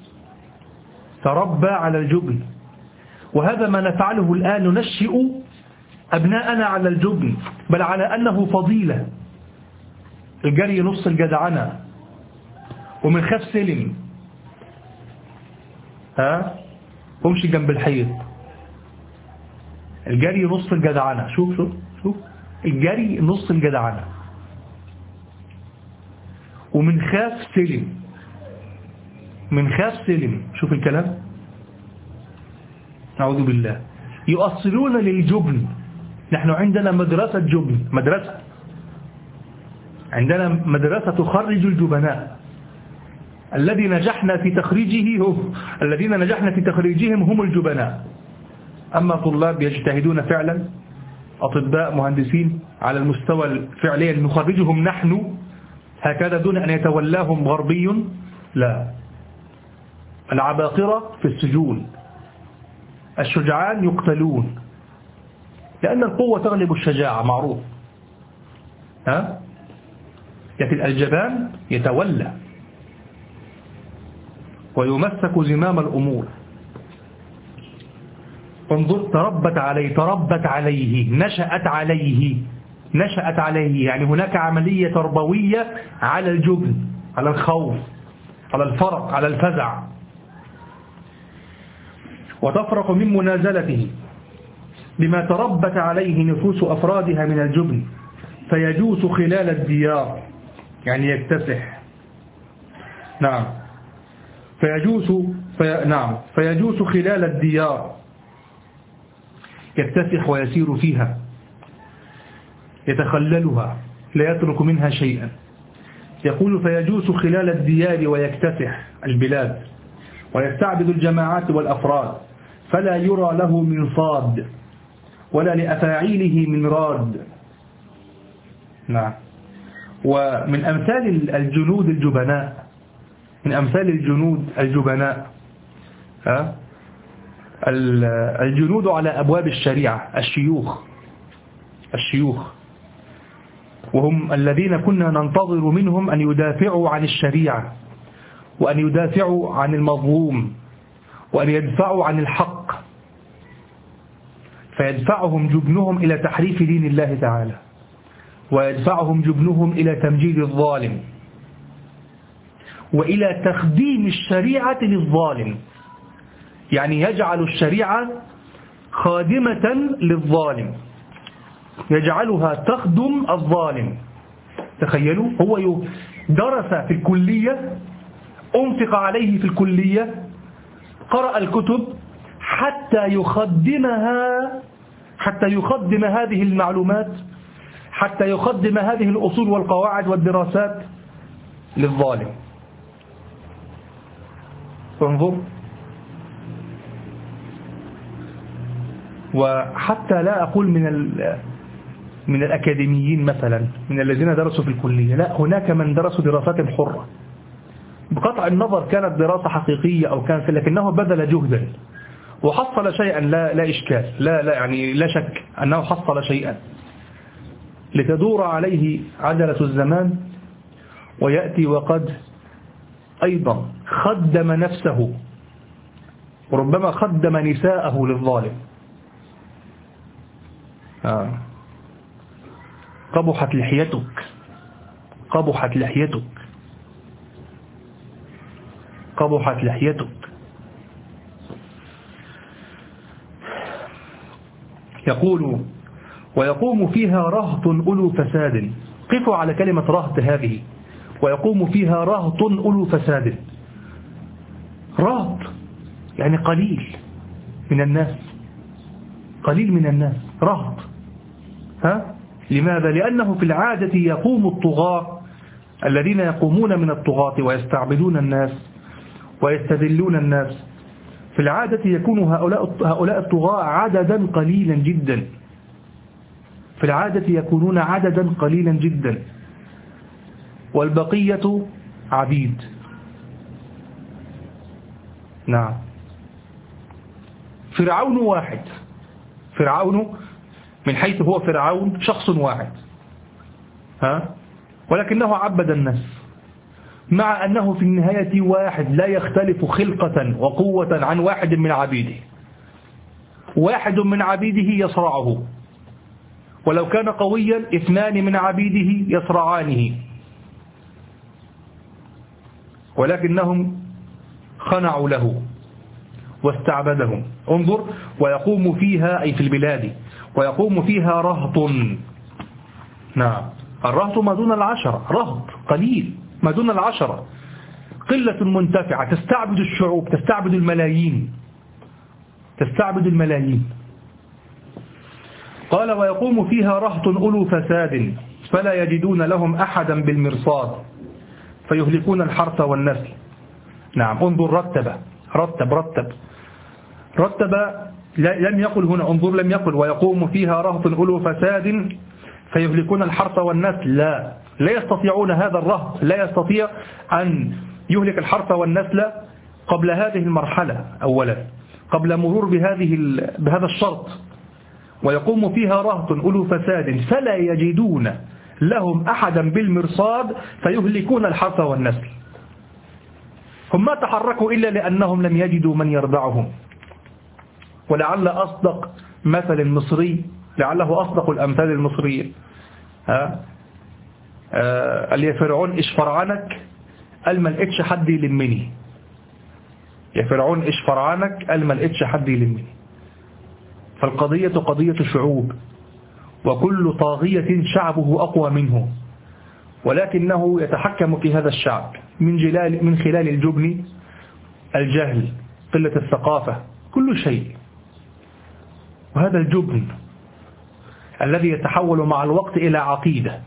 تربى على الجبن. وهذا ما نفعله الآن، ننشئ أبناءنا على الجبن، بل على أنه فضيلة. الجري نص الجدعنة، ومن خاف سلم، ومشي جنب الحيط. الجري نص الجدعنة، شوف شوف شوف، الجري نص الجدعنة، ومن خاف سلم، من خاف سلم. شوف الكلام، نعوذ بالله. يؤصلون للجبن. نحن عندنا مدرسة جبن، مدرسة، عندنا مدرسة تخرج الجبناء. الذين نجحنا في تخريجه الذين نجحنا في تخريجهم هم الجبناء. أما طلاب يجتهدون فعلا، أطباء، مهندسين، على المستوى الفعلي نخرجهم نحن هكذا دون أن يتولاهم غربي، لا. العباقرة في السجون، الشجعان يقتلون، لأن القوة تغلب الشجاعة، معروف. لكن الجبان يتولى، ويمسك زمام الأمور. انظر، تربت عليه، نشأت عليه، يعني هناك عملية تربوية على الجبن، على الخوف، على الفرق، على الفزع. وتفرق من منازلته بما تربت عليه نفوس أفرادها من الجبن، فيجوس خلال الديار، يعني يكتسح. نعم، فيجوس خلال الديار، يكتسح ويسير فيها، يتخللها، لا يترك منها شيئا. يقول فيجوس خلال الديار ويكتسح البلاد، ويستعبد الجماعات والأفراد، فلا يرى له من صاد ولا لأفاعيله من راد. نعم. ومن أمثال الجنود الجبناء الجنود على أبواب الشريعة، الشيوخ، وهم الذين كنا ننتظر منهم أن يدافعوا عن الشريعة، وأن يدافعوا عن المظلوم، وأن يدفعوا عن الحق، فيدفعهم جبنهم إلى تحريف دين الله تعالى، ويدفعهم جبنهم إلى تمجيد الظالم، وإلى تخديم الشريعة للظالم، يعني يجعل الشريعة خادمة للظالم، يجعلها تخدم الظالم. تخيلوا، هو درس في الكلية، أنفق عليه في الكلية، قرأ الكتب حتى يخدم هذه المعلومات، حتى يخدم هذه الأصول والقواعد والدراسات للظالم. انظر، وحتى لا أقول من الأكاديميين مثلا، من الذين درسوا في الكلية، لا، هناك من درسوا دراسات حرة، بقطع النظر كانت دراسة حقيقية أو كانت، لكنه بذل جهدا وحصل شيئا، لا إشكال، يعني لا شك أنه حصل شيئا، لتدور عليه عجلة الزمان، ويأتي وقد أيضا خدم نفسه، وربما خدم نساءه للظالم. قبحت لحيتك، قبحت لحيتك، قبحت لحيتك. يقول ويقوم فيها رهط أولو فساد. قفوا على كلمة رهط هذه، ويقوم فيها رهط أولو فساد. رهط يعني قليل من الناس، قليل من الناس، رهط. لماذا؟ لأنه في العادة يقوم الطغاة الذين يقومون من الطغاة ويستعبدون الناس ويستذلون الناس، في العادة يكون هؤلاء الطغاة عددا قليلا جدا، في العادة يكونون عددا قليلا جدا، والبقية عبيد. نعم. فرعون واحد، فرعون من حيث هو فرعون شخص واحد، ولكنه عبد الناس، مع أنه في النهاية واحد، لا يختلف خلقة وقوة عن واحد من عبيده. واحد من عبيده يصرعه، ولو كان قويا 2 من عبيده يصرعانه، ولكنهم خنعوا له واستعبدهم. انظر، ويقوم فيها أي في البلاد، ويقوم فيها رهط. نعم، الرهط ما دون 10، رهط قليل ما دون 10، قلة منتفعة، تستعبد الشعوب، تستعبد الملايين، تستعبد الملايين. قال ويقوم فيها رهط أولو فساد، فلا يجدون لهم أحدا بالمرصاد، فيهلكون الحرث والنسل. نعم، انظر، رتب لم يقل هنا، انظر، لم يقل ويقوم فيها رهط أولو فساد فيهلكون الحرث والنسل، لا يستطيعون هذا الرهط، لا يستطيع أن يهلك الحرث والنسل قبل هذه المرحلة، أولا قبل مرور بهذا الشرط. ويقوم فيها رهط أولو فساد فلا يجدون لهم أحدا بالمرصاد فيهلكون الحرث والنسل. هم ما تحركوا إلا لأنهم لم يجدوا من يردعهم. ولعل أصدق مثل مصري، لعله أصدق الأمثال المصرية، قال يا فرعون إيش فرعانك؟ قال ما لقيتش حد يلمني. يا فرعون إيش فرعانك؟ قال ما لقيتش حد يلمني. فالقضية قضية شعوب، وكل طاغية شعبه أقوى منه، ولكنه يتحكم في هذا الشعب من خلال الجبن، الجهل، قلة الثقافة، كل شيء. وهذا الجبن الذي يتحول مع الوقت إلى عقيدة،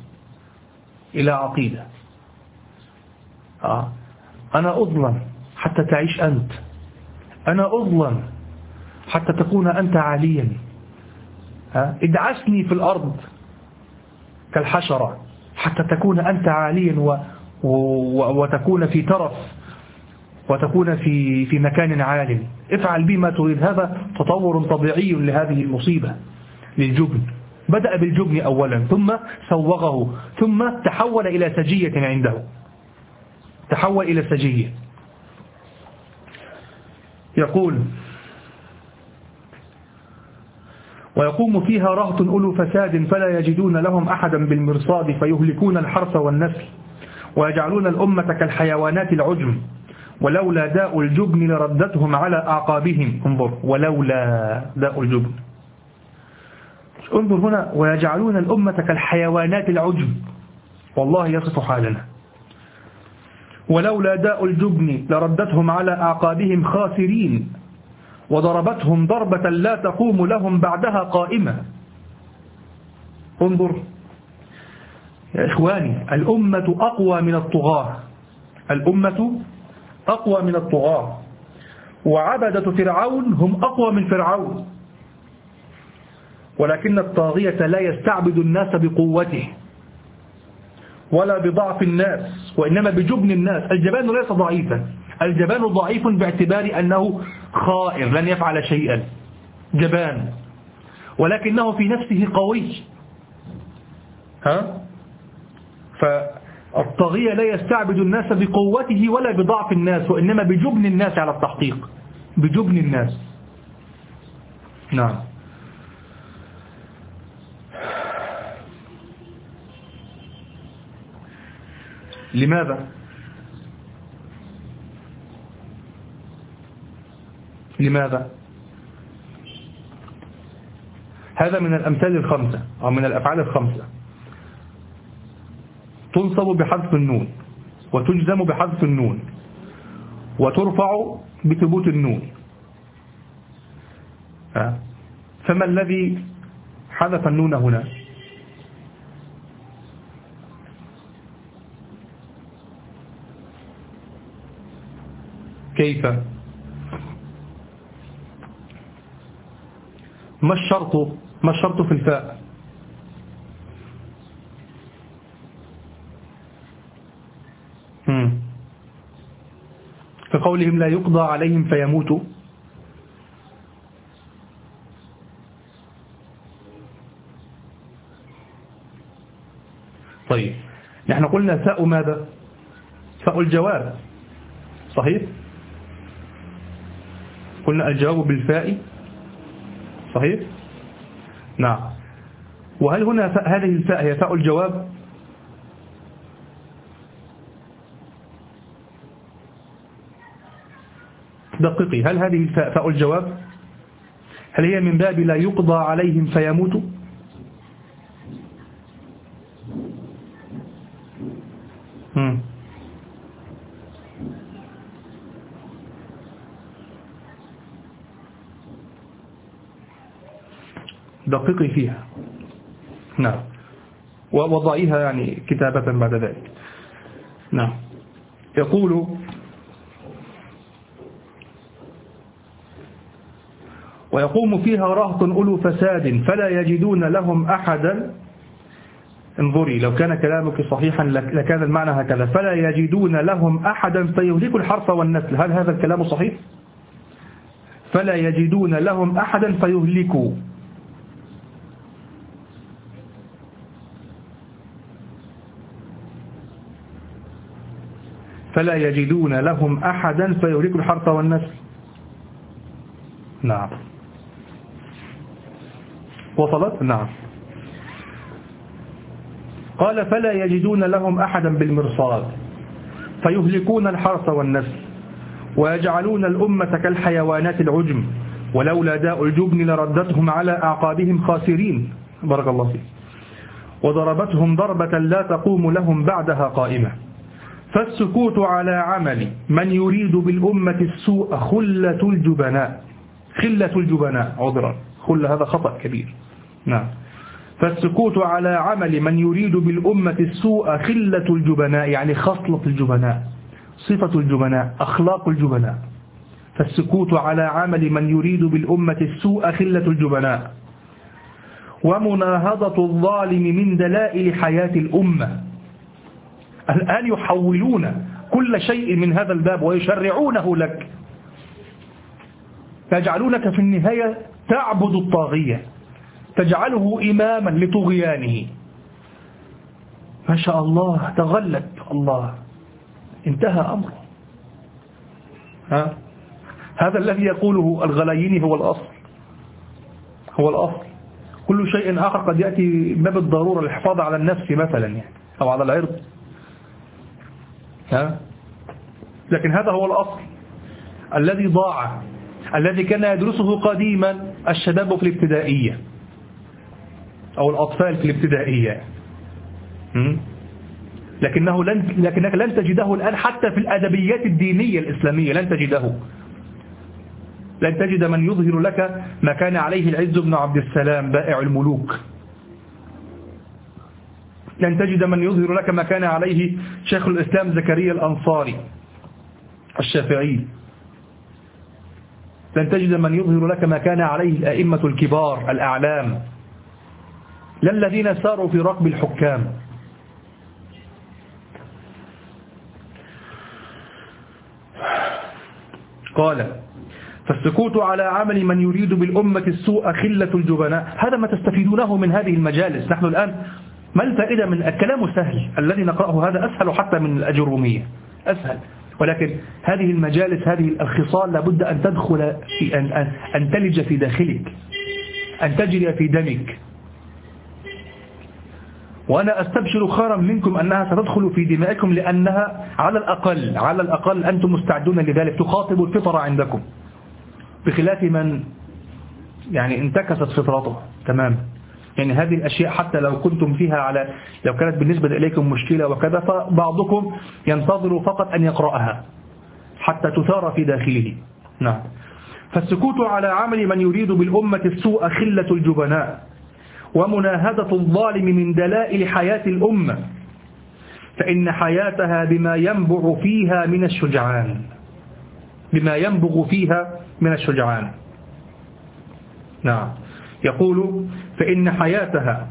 أنا أظلم حتى تعيش أنت، أنا أظلم حتى تكون أنت عاليا، ادعسني في الأرض كالحشرة حتى تكون أنت عاليا وتكون في ترف، وتكون في مكان عال. افعل بي ما تريد. هذا تطور طبيعي لهذه المصيبة، للجبن. بدأ بالجبن أولا، ثم سوغه، ثم تحول إلى سجية عنده، تحول إلى سجية. يقول: ويقوم فيها رهط أولو فساد فلا يجدون لهم أحدا بالمرصاد فيهلكون الحرث والنسل ويجعلون الأمة كالحيوانات العجم ولولا داء الجبن لردتهم على أعقابهم. انظر، ولولا داء الجبن، انظر هنا، ويجعلون الأمة كالحيوانات العجم، والله يصف حالنا. ولولا داء الجبن لردتهم على أعقابهم خاسرين وضربتهم ضربة لا تقوم لهم بعدها قائمة. انظر يا إخواني، الأمة أقوى من الطغاة، الأمة أقوى من الطغاة، وعبدة فرعون هم أقوى من فرعون، ولكن الطاغية لا يستعبد الناس بقوته ولا بضعف الناس، وإنما بجبن الناس. الجبان ليس ضعيفا، الجبان ضعيف باعتبار أنه خائر لن يفعل شيئا، جبان، ولكنه في نفسه قوي. فالطاغية لا يستعبد الناس بقوته ولا بضعف الناس، وإنما بجبن الناس على التحقيق، بجبن الناس. نعم. لماذا؟ لماذا؟ هذا من الأمثال الخمسة أو من الأفعال الخمسة، تنصب بحذف النون، وتجزم بحذف النون، وترفع بثبوت النون. فما الذي حذف النون هنا؟ كيف؟ ما الشرط في الفاء؟ في قولهم لا يقضى عليهم فيموتوا. طيب، نحن قلنا فاء ماذا؟ فاء الجواب، صحيح؟ قلنا الجواب بالفاء، صحيح؟ نعم. وهل هنا هذه الفاء هي فاء الجواب؟ دقيقي، هل هذه الفاء فاء الجواب؟ هل هي من باب لا يقضى عليهم فيموتوا؟ دقيقي فيها. نعم. ووضعيها يعني كتابة بعد ذلك. نعم. يقول: ويقوم فيها رهط أولو فساد فلا يجدون لهم أحدا. انظري، لو كان كلامك صحيحا لكان المعنى هكذا: فلا يجدون لهم أحدا فيهلك الحرث والنسل. هل هذا الكلام صحيح؟ فلا يجدون لهم أحدا فيهلكوا. فلا يجدون لهم أحدا فيهلك الحرث والنسل. نعم وصلت. نعم قال فلا يجدون لهم أحدا بالمرصاد فيهلكون الحرث والنسل ويجعلون الأمة كالحيوانات العجم ولولا داء الجبن لردتهم على أعقابهم خاسرين. بارك الله فيك. وضربتهم ضربة لا تقوم لهم بعدها قائمة. فالسكوت على عمل من يريد بالأمة السوء خلة الجبناء. خلة الجبناء عذرا، خلة هذا خطأ كبير. نعم. فالسكوت على عمل من يريد بالأمة السوء خلة الجبناء، يعني خصلة الجبناء، صفة الجبناء، أخلاق الجبناء. فالسكوت على عمل من يريد بالأمة السوء خلة الجبناء. ومناهضة الظالم من دلائل حياة الأمة. الآن يحولون كل شيء من هذا الباب ويشرعونه لك، يجعلونك في النهاية تعبد الطاغية، تجعله إماما لطغيانه. ما شاء الله تغلب الله، انتهى أمره. هذا الذي يقوله الغلاييني هو الأصل، هو الأصل. كل شيء آخر قد يأتي باب الضرورة للحفاظ على النفس مثلا يعني، أو على العرض. لكن هذا هو الأصل الذي ضاع، الذي كان يدرسه قديما الشباب في الابتدائية أو الأطفال في الابتدائية، لكنك لن تجده الآن حتى في الأدبيات الدينية الإسلامية. لن تجد من يظهر لك ما كان عليه العز بن عبد السلام بائع الملوك. لن تجد من يظهر لك ما كان عليه شيخ الإسلام زكريا الأنصاري الشافعي. لن تجد من يظهر لك ما كان عليه الأئمة الكبار الأعلام، لا الذين ساروا في ركب الحكام. قال فالسكوت على عمل من يريد بالأمة السوء خلة الجبناء. هذا ما تستفيدونه من هذه المجالس. نحن الآن ما الفائدة من الكلام سهل، الذي نقرأه هذا أسهل حتى من الأجرومية، أسهل. ولكن هذه المجالس، هذه الخصال لابد أن تدخل في أن تلج في داخلك، أن تجري في دمك. وأنا أستبشر خيرا منكم أنها ستدخل في دمائكم، لأنها على الأقل أنتم مستعدون لذلك، تخاطب الفطرة عندكم، بخلاف من يعني انتكست فطرته تماما. يعني هذه الأشياء حتى لو كنتم فيها لو كانت بالنسبة إليكم مشكلة وكذا، فبعضكم ينتظر فقط أن يقرأها حتى تثار في داخله. نعم. فالسكوت على عمل من يريد بالأمة السوء خلة الجبناء ومناهدة الظالم من دلائل حياة الأمة، فإن حياتها بما ينبع فيها من الشجعان، بما ينبغ فيها من الشجعان. نعم. يقول فإن حياتها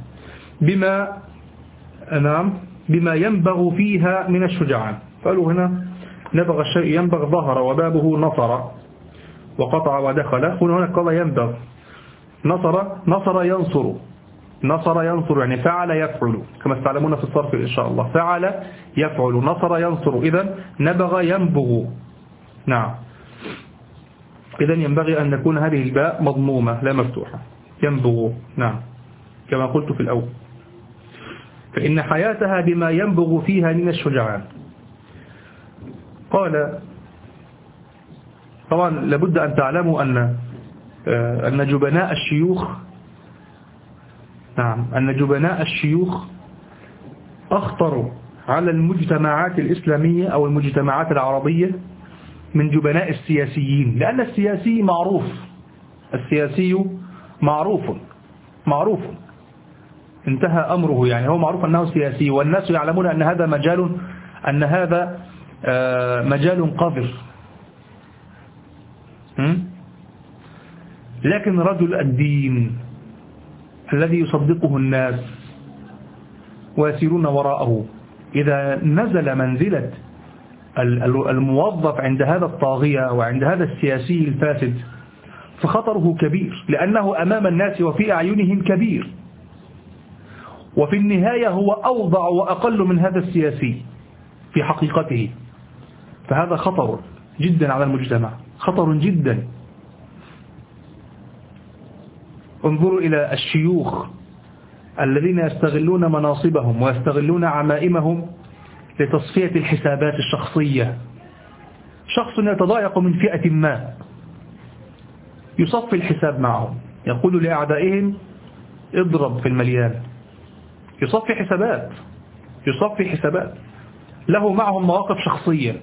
بما ينبغ فيها من الشجعان. قالوا هنا نبغ الشيء، ينبغ ظهر وبابه نصر وقطع ودخل. هنا قال ينبغ، نصر ينصر، نصر ينصر يعني فعل يفعل، كما تعلمون في الصرف إن شاء الله، فعل يفعل، نصر ينصر، إذن نبغ ينبغ. نعم. إذن ينبغي أن نكون هذه الباء مضمومة لا مفتوحة، ينبغ. نعم كما قلت في الأول. فإن حياتها بما ينبغ فيها من الشجعان. قال طبعا لابد أن تعلموا أن جبناء الشيوخ، نعم، أن جبناء الشيوخ أخطر على المجتمعات الإسلامية أو المجتمعات العربية من جبناء السياسيين، لأن السياسي معروف، السياسي معروف انتهى أمره، يعني هو معروف أنه سياسي، والناس يعلمون أن هذا مجال قذر. لكن رجل الدين الذي يصدقه الناس ويسيرون وراءه، إذا نزل منزلة الموظف عند هذا الطاغية وعند هذا السياسي الفاسد فخطره كبير، لأنه أمام الناس وفي أعينهم كبير، وفي النهاية هو أوضع وأقل من هذا السياسي في حقيقته. فهذا خطر جدا على المجتمع، خطر جدا. انظروا إلى الشيوخ الذين يستغلون مناصبهم ويستغلون عمائمهم لتصفية الحسابات الشخصية. شخص يتضايق من فئة ما يصفي الحساب معهم، يقول لأعدائهم اضرب في المليان. يصفي حسابات له معهم مواقف شخصية.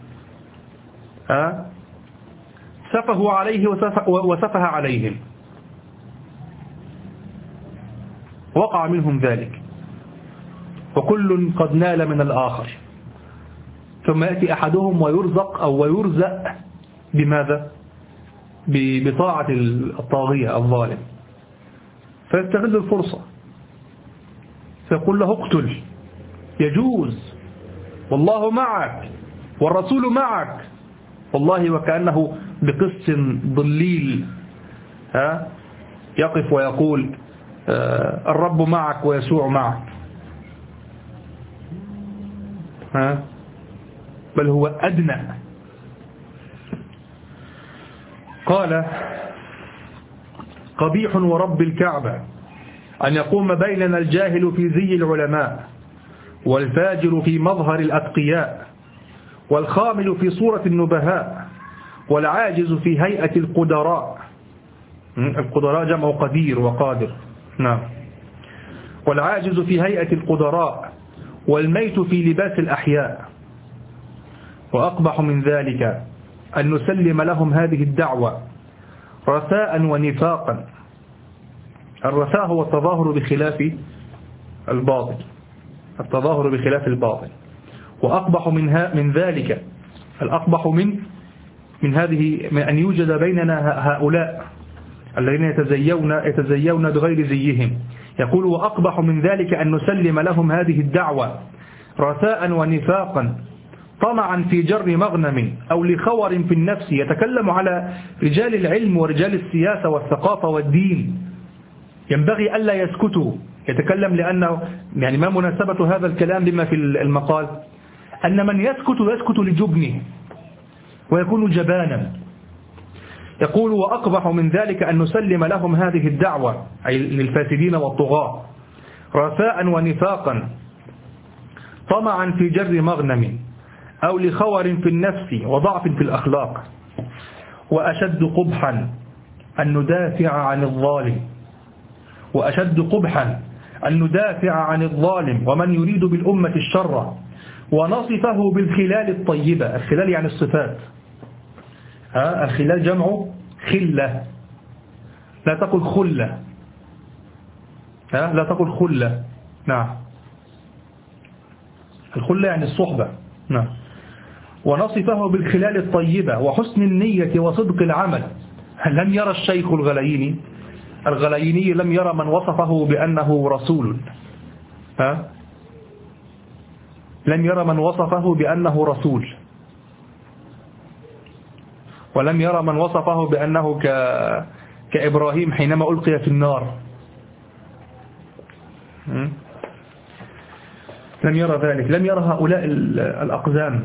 سفهوا عليه وسفه عليهم، وقع منهم ذلك، وكل قد نال من الآخر. ثم يأتي أحدهم ويرزق أو ويرزق بماذا؟ بطاعة الطاغية الظالم، فيستغل الفرصة، فيقول له اقتل، يجوز، والله معك والرسول معك، والله وكأنه بقس ضليل يقف ويقول الرب معك ويسوع معك. بل هو أدنى. قال قبيح ورب الكعبة أن يقوم بيننا الجاهل في زي العلماء، والفاجر في مظهر الأتقياء، والخامل في صورة النبهاء، والعاجز في هيئة القدراء. القدراء جمع قدير وقادر. نعم. والعاجز في هيئة القدراء، والميت في لباس الأحياء. وأقبح من ذلك أن نسلم لهم هذه الدعوة رثاء ونفاقا. الرثاء هو التظاهر بخلاف الباطل، التظاهر بخلاف الباطل. وأقبح من ذلك، الأقبح من هذه، من أن يوجد بيننا هؤلاء الذين يتزيون بغير زيهم. يقول وأقبح من ذلك أن نسلم لهم هذه الدعوة رثاء ونفاقا، طمعا في جر مغنم أو لخور في النفس. يتكلم على رجال العلم ورجال السياسة والثقافة والدين، ينبغي ألا يسكتوا. يتكلم لأنه يعني ما مناسبة هذا الكلام بما في المقال؟ أن من يسكت لجبنه ويكون جبانا. يقول وأقبح من ذلك أن نسلم لهم هذه الدعوة، أي للفاسدين والطغاة، رثاء ونفاقا، طمعا في جر مغنم أو لخور في النفس وضعف في الأخلاق. وأشد قبحا أن ندافع عن الظالم، وأشد قبحا أن ندافع عن الظالم ومن يريد بالأمة الشر، ونصفه بالخلال الطيبة. الخلال يعني الصفات. الخلال جمع خلة، لا تقل خلة، لا تقل خلة. نعم. الخلة يعني الصحبة. نعم. ونصفه بالخلال الطيبة وحسن النية وصدق العمل. لم يرى الشيخ الغلييني لم يرى من وصفه بأنه رسول. لم يرى من وصفه بأنه رسول، ولم يرى من وصفه بأنه كإبراهيم حينما ألقي في النار. لم يرى ذلك، لم يرى هؤلاء الأقزام.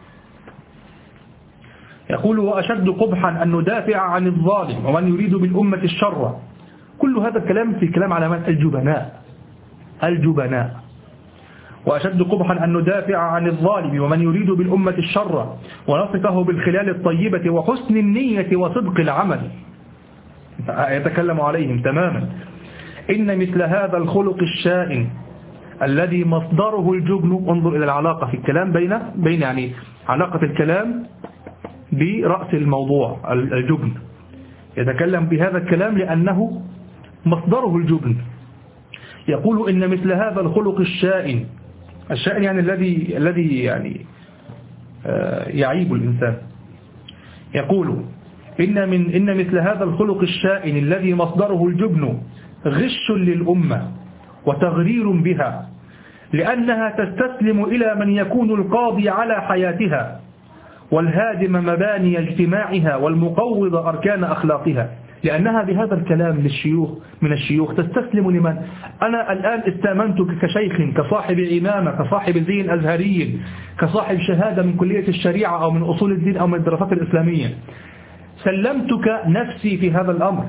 يقول وأشد قبحا أن ندافع عن الظالم ومن يريد بالأمة الشر. كل هذا الكلام في كلام على من؟ الجبناء. وأشد قبحا أن ندافع عن الظالم ومن يريد بالأمة الشر، ونصفه بالخلال الطيبة وحسن النية وصدق العمل. يتكلم عليهم تماما. إن مثل هذا الخلق الشائن الذي مصدره الجبن. انظر إلى العلاقة في الكلام بين يعني علاقة الكلام برأس الموضوع الجبن. يتكلم بهذا الكلام لأنه مصدره الجبن. يقول إن مثل هذا الخلق الشائن يعني الذي يعني يعيب الإنسان. يقول إن مثل هذا الخلق الشائن الذي مصدره الجبن غش للأمة وتغرير بها، لأنها تستسلم إلى من يكون القاضي على حياتها والهادم مباني اجتماعها والمقوض أركان أخلاقها. لأنها بهذا الكلام للشيوخ من الشيوخ تستسلم لمن؟ أنا الآن استأمنتك كشيخ، كصاحب إمامة، كصاحب زين أزهري، كصاحب شهادة من كلية الشريعة أو من أصول الدين أو من الدراسات الإسلامية، سلمتك نفسي في هذا الأمر،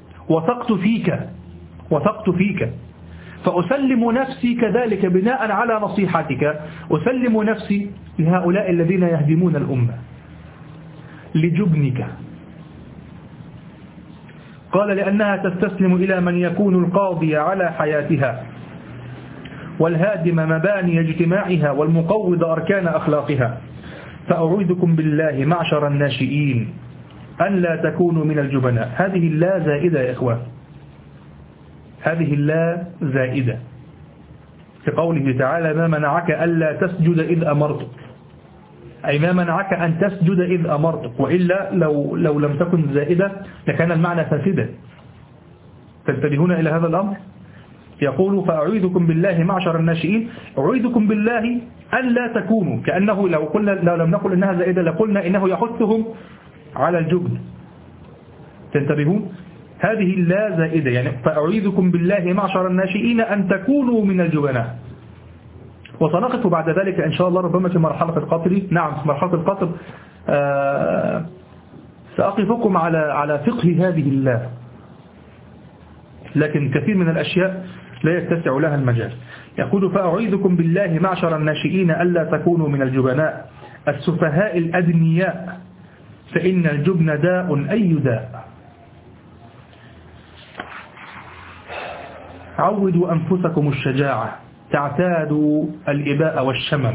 وثقت فيك، فأسلم نفسي كذلك بناء على نصيحتك، أسلم نفسي لهؤلاء الذين يهدمون الأمة لجبنك. قال لأنها تستسلم إلى من يكون القاضي على حياتها والهادم مباني اجتماعها والمقوض أركان أخلاقها. فأعوذكم بالله معشر الناشئين أن لا تكونوا من الجبناء. هذه اللا زائدة يا إخوان، هذه اللا زائدة في قوله تعالى ما منعك ألا تسجد إذ أمرتك، أي ما منعك أن تسجد إذ أمرتك، وإلا لو لم تكن زائدة لكان المعنى فاسدا. تنتبهون إلى هذا الأمر؟ يقول فأعوذكم بالله معشر الناشئين، أعوذكم بالله أن لا تكونوا، كأنه لو لم نقل إنها زائدة لقلنا إنه يحثهم على الجبن. تنتبهون؟ هذه اللا زائدة، يعني فأعوذكم بالله معشر الناشئين أن تكونوا من الجبناء. وسنقف بعد ذلك إن شاء الله ربما في مرحلة القطر. نعم في مرحلة القطر سأقفكم على فقه هذه الله، لكن كثير من الأشياء لا يتسع لها المجال. يقول فأعوذكم بالله معشر الناشئين ألا تكونوا من الجبناء السفهاء الأدنياء، فإن الجبن داء أي داء. عودوا أنفسكم الشجاعة تعتادوا الإباء والشمم.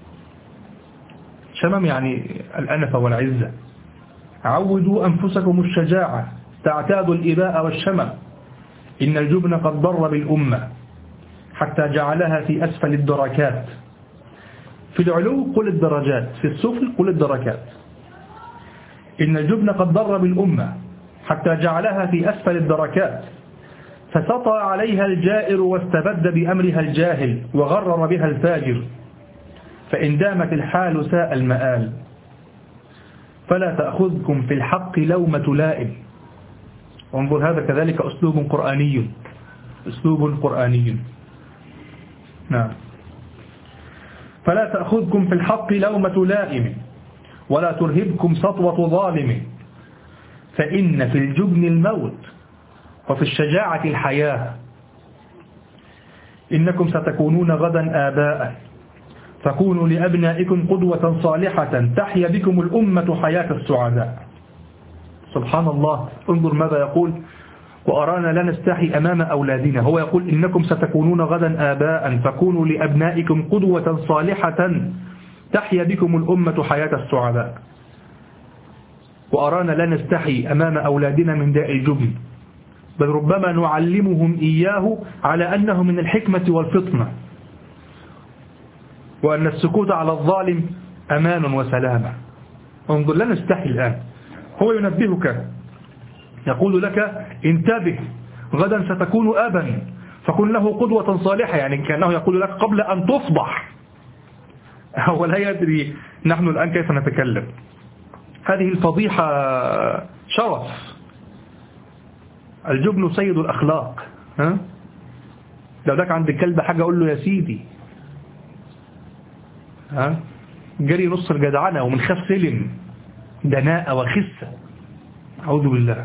شمم يعني الأنفة والعزة. عودوا أنفسكم الشجاعة تعتادوا الإباء والشمم. إن الجبن قد ضر بالأمة حتى جعلها في أسفل الدركات. في العلو قل الدرجات، في السفل قل الدركات. إن الجبن قد ضر بالأمة حتى جعلها في أسفل الدركات، فسطى عليها الجائر واستبد بأمرها الجاهل وغرر بها الفاجر، فإن دامت الحال ساء المآل، فلا تأخذكم في الحق لومة لائم. وانظر هذا كذلك أسلوب قرآني. نعم. فلا تأخذكم في الحق لومة لائم ولا ترهبكم سطوة ظالم، فإن في الجبن الموت وفي الشجاعة الحياة. إنكم ستكونون غدا آباء، فكونوا لأبنائكم قدوة صالحة تحيا بكم الأمة حياة السعداء. سبحان الله، انظر ماذا يقول: وأرانا لا نستحي أمام أولادنا. هو يقول إنكم ستكونون غدا آباء، فكونوا لأبنائكم قدوة صالحة تحيا بكم الأمة حياة السعداء. وأرانا لا نستحي أمام أولادنا من داء الجبن، بل ربما نعلمهم إياه على أنه من الحكمة والفطنة، وأن السكوت على الظالم أمان وسلامة. انظر، لا نستحي الآن. هو ينبهك، يقول لك انتبه، غدا ستكون أبا، فكن له قدوة صالحة، يعني كأنه يقول لك قبل أن تصبح. هو لا يدري نحن الآن كيف نتكلم. هذه الفضيحة شرف. الجبن سيد الأخلاق. لو لك عند الكلب حاجة أقول له يا سيدي، جري نص الجدعنة، ومن خاف سلم، دناءة وخسة. أعوذ بالله.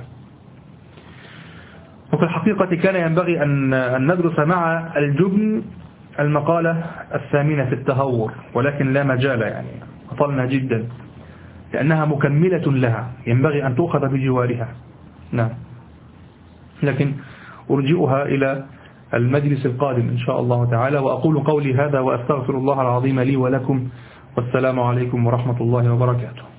وفي الحقيقة كان ينبغي أن ندرس مع الجبن المقالة الثامنة في التهور، ولكن لا مجال، يعني أطلنا جدا، لأنها مكملة لها، ينبغي أن تؤخذ بجوارها. نعم، لكن أرجئها إلى المجلس القادم إن شاء الله تعالى. وأقول قولي هذا وأستغفر الله العظيم لي ولكم، والسلام عليكم ورحمة الله وبركاته.